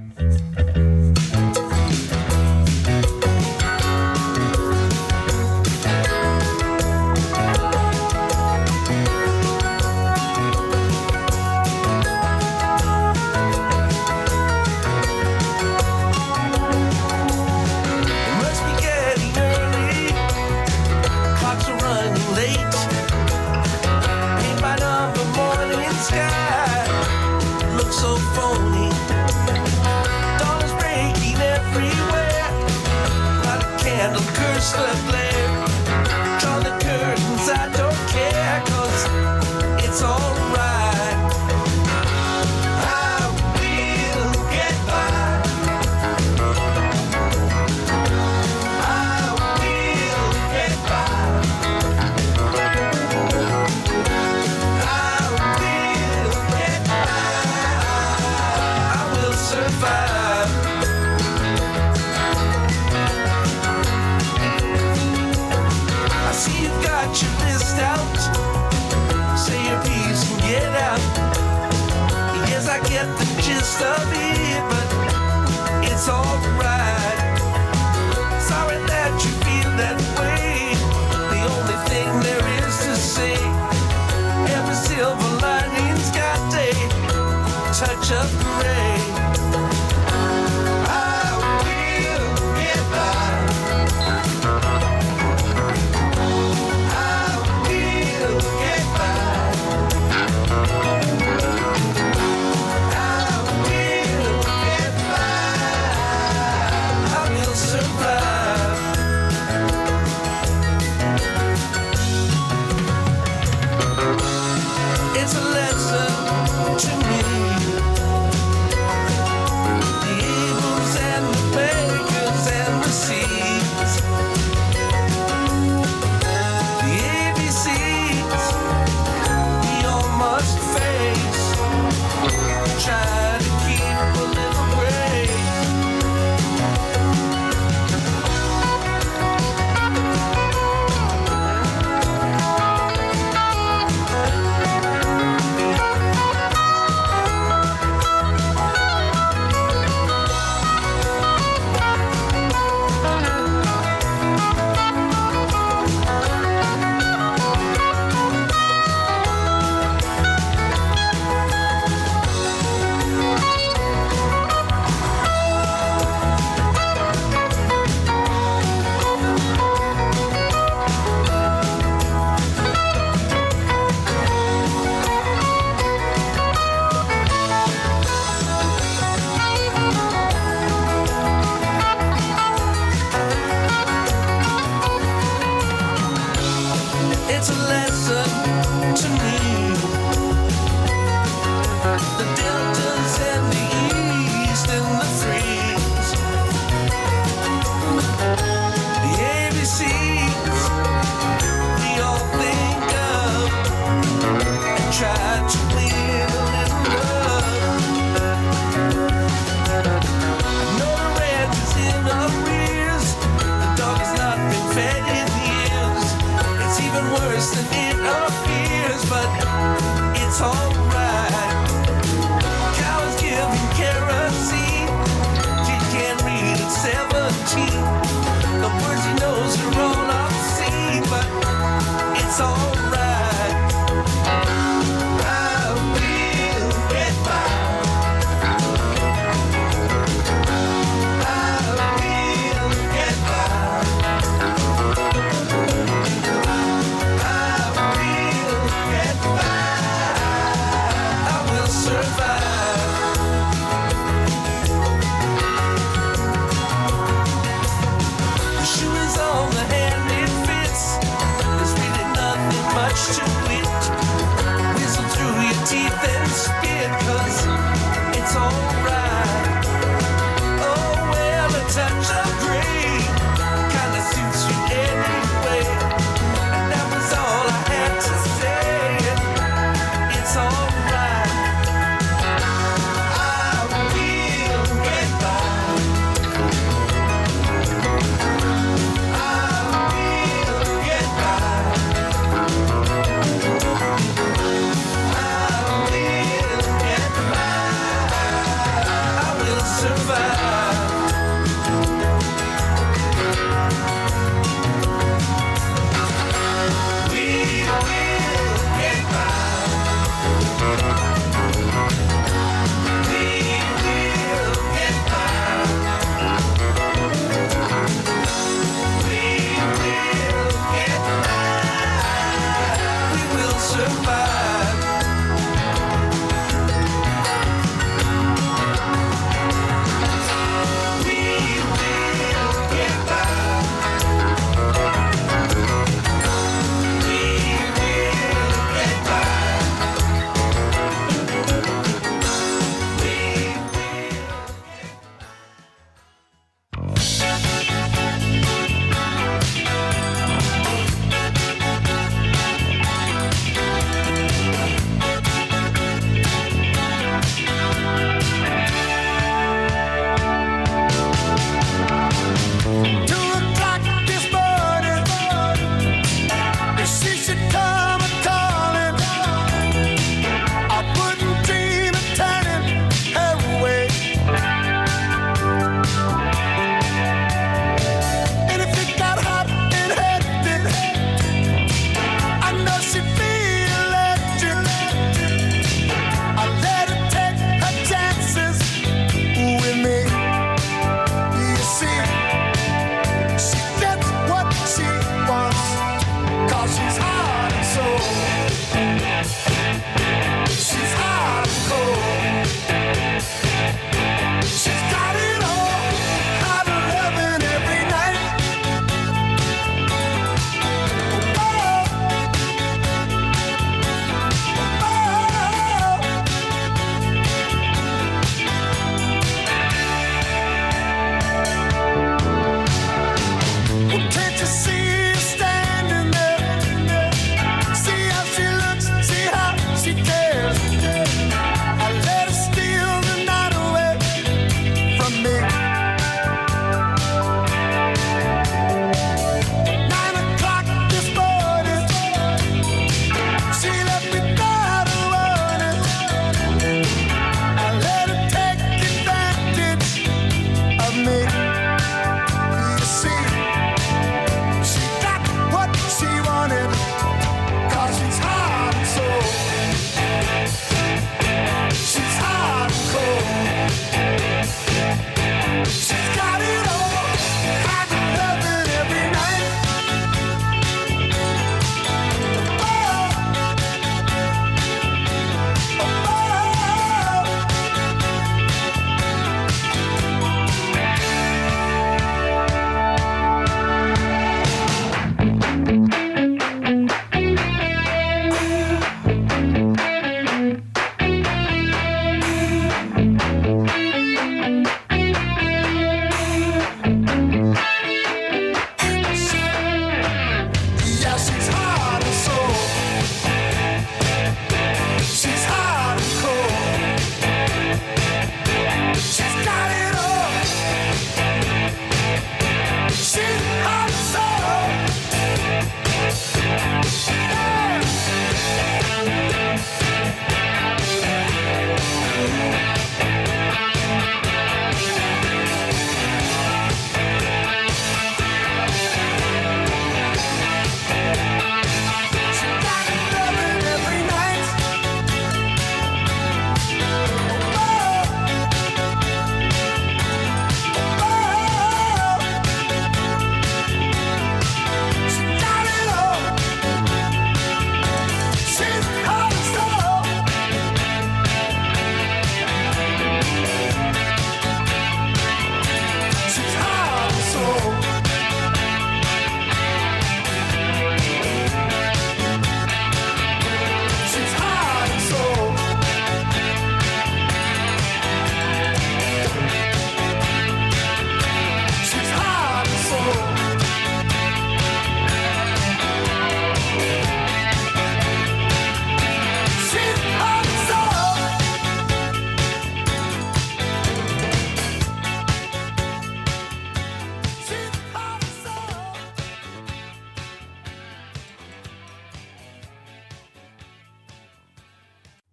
Must be getting early. Clocks are running late. Paint by number morning sky looks so phony. Dawn is breaking everywhere. Light a candle, curse the glare. Draw the curtains, I don't care, 'cause it's alright. I will get by. I will get by. I will get by. I will survive. I see you've got your list out. Say your piece and get out. Yes, I get the gist of it, but it's alright. Sorry that you feel that way. The only thing there is to say, every silver lining's got a touch of gray. I will get by. I will get by. I will get by. I will survive. It's a lesson to me. The evils and the bakers and the seeds. The ABCs we all must face. Try to keep a little grace.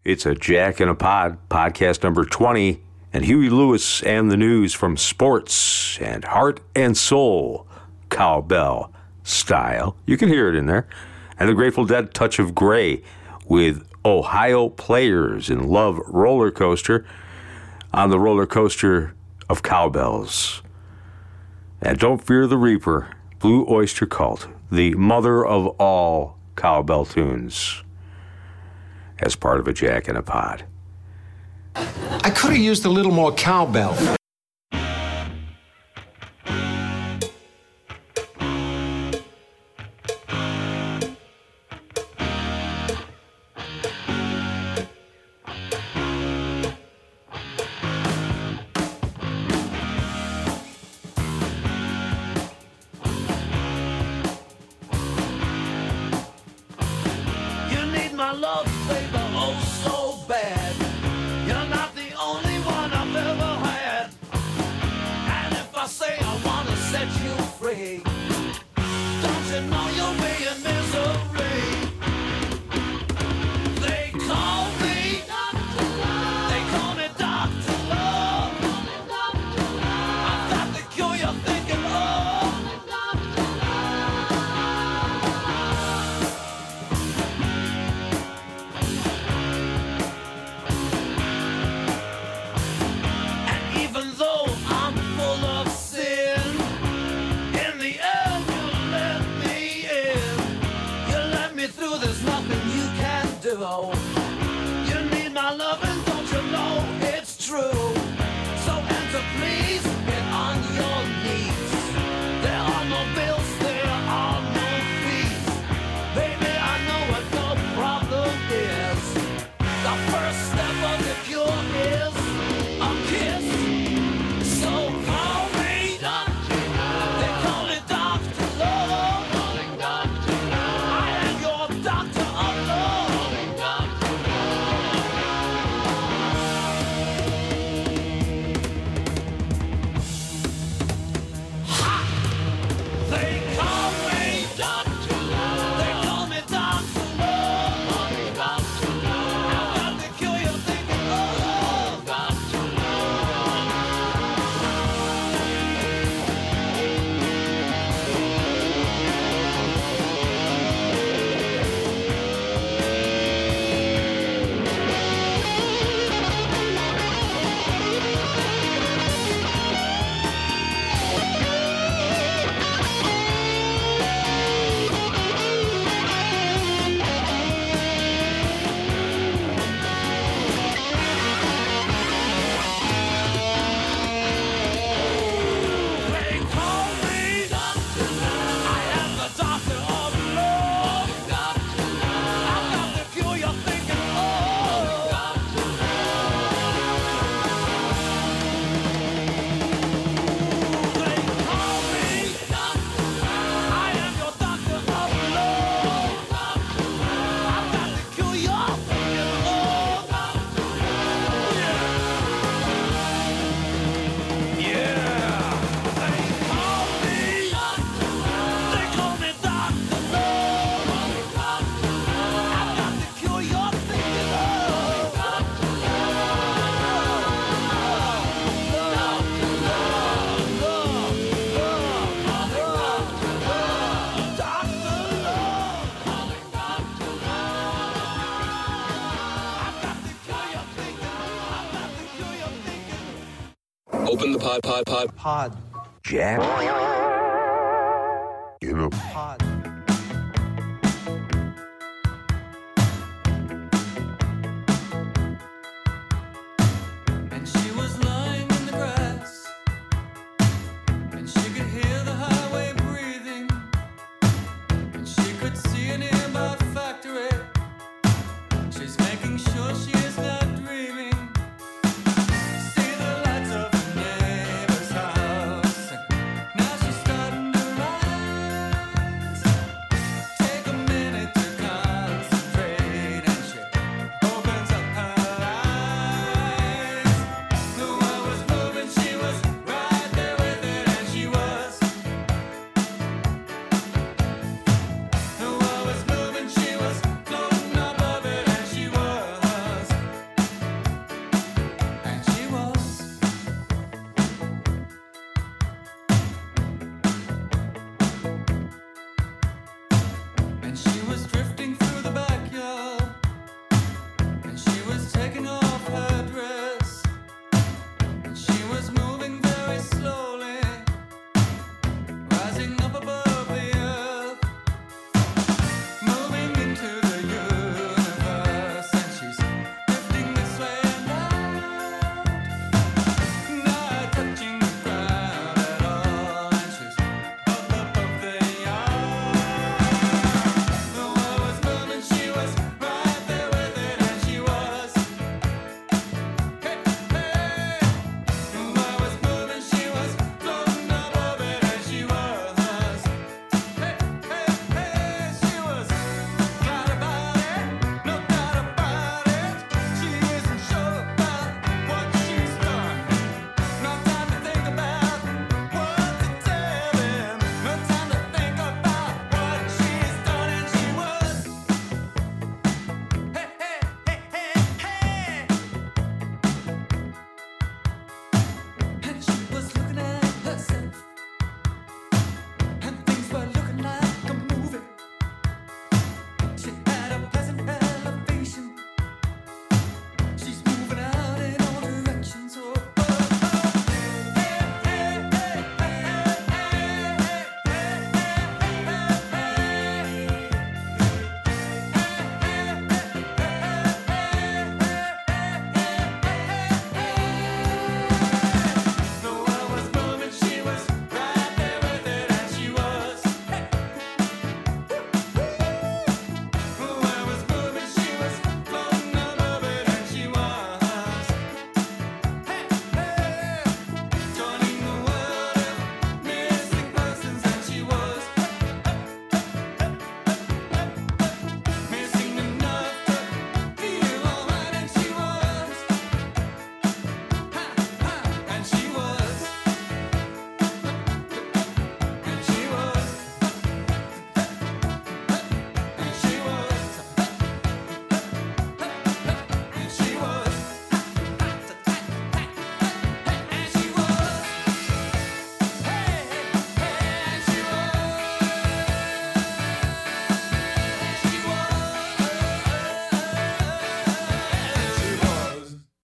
It's a Jack in a Pod, podcast number 20, and Huey Lewis and the news from sports and heart and soul, cowbell style. You can hear it in there. And the Grateful Dead, Touch of Grey, with Ohio Players in Love Roller Coaster on the roller coaster of cowbells. And Don't Fear the Reaper, Blue Oyster Cult, the mother of all cowbell tunes, as part of a Jack in a Pod. I could have used a little more cowbell. You need my love, baby, oh so bad. You're not the only one I've ever had. And if I say I wanna set you free, don't you know you'll be in misery? They call me Dr. Love. They call me Dr. Love. I've got the cure you're thinking of. And even though I'm full of sin, in the end you let me in. You let me through, there's nothing you can do. You need my loving, don't you know it's true? So enter please, get on your knees. There are no bills, there are no fees. Baby, I know what your problem is. The first step of the cure is a kiss. So call me Dr. Love. They call me Dr. Love. I am your doctor of love. Ha! They call me Dr. Love. They call me Dr. Love. I've got the cure you're thinking of. They call me Dr. Love. I am the doctor of love. I've got the cure you're thinking of. They call me Dr. Love. I am your doctor of love. I've got the cure you're thinking of. Yeah. They call me Dr. Love. They call me Dr. Love. I've got the cure you're thinking of. Open the pod. Jack In a Pod.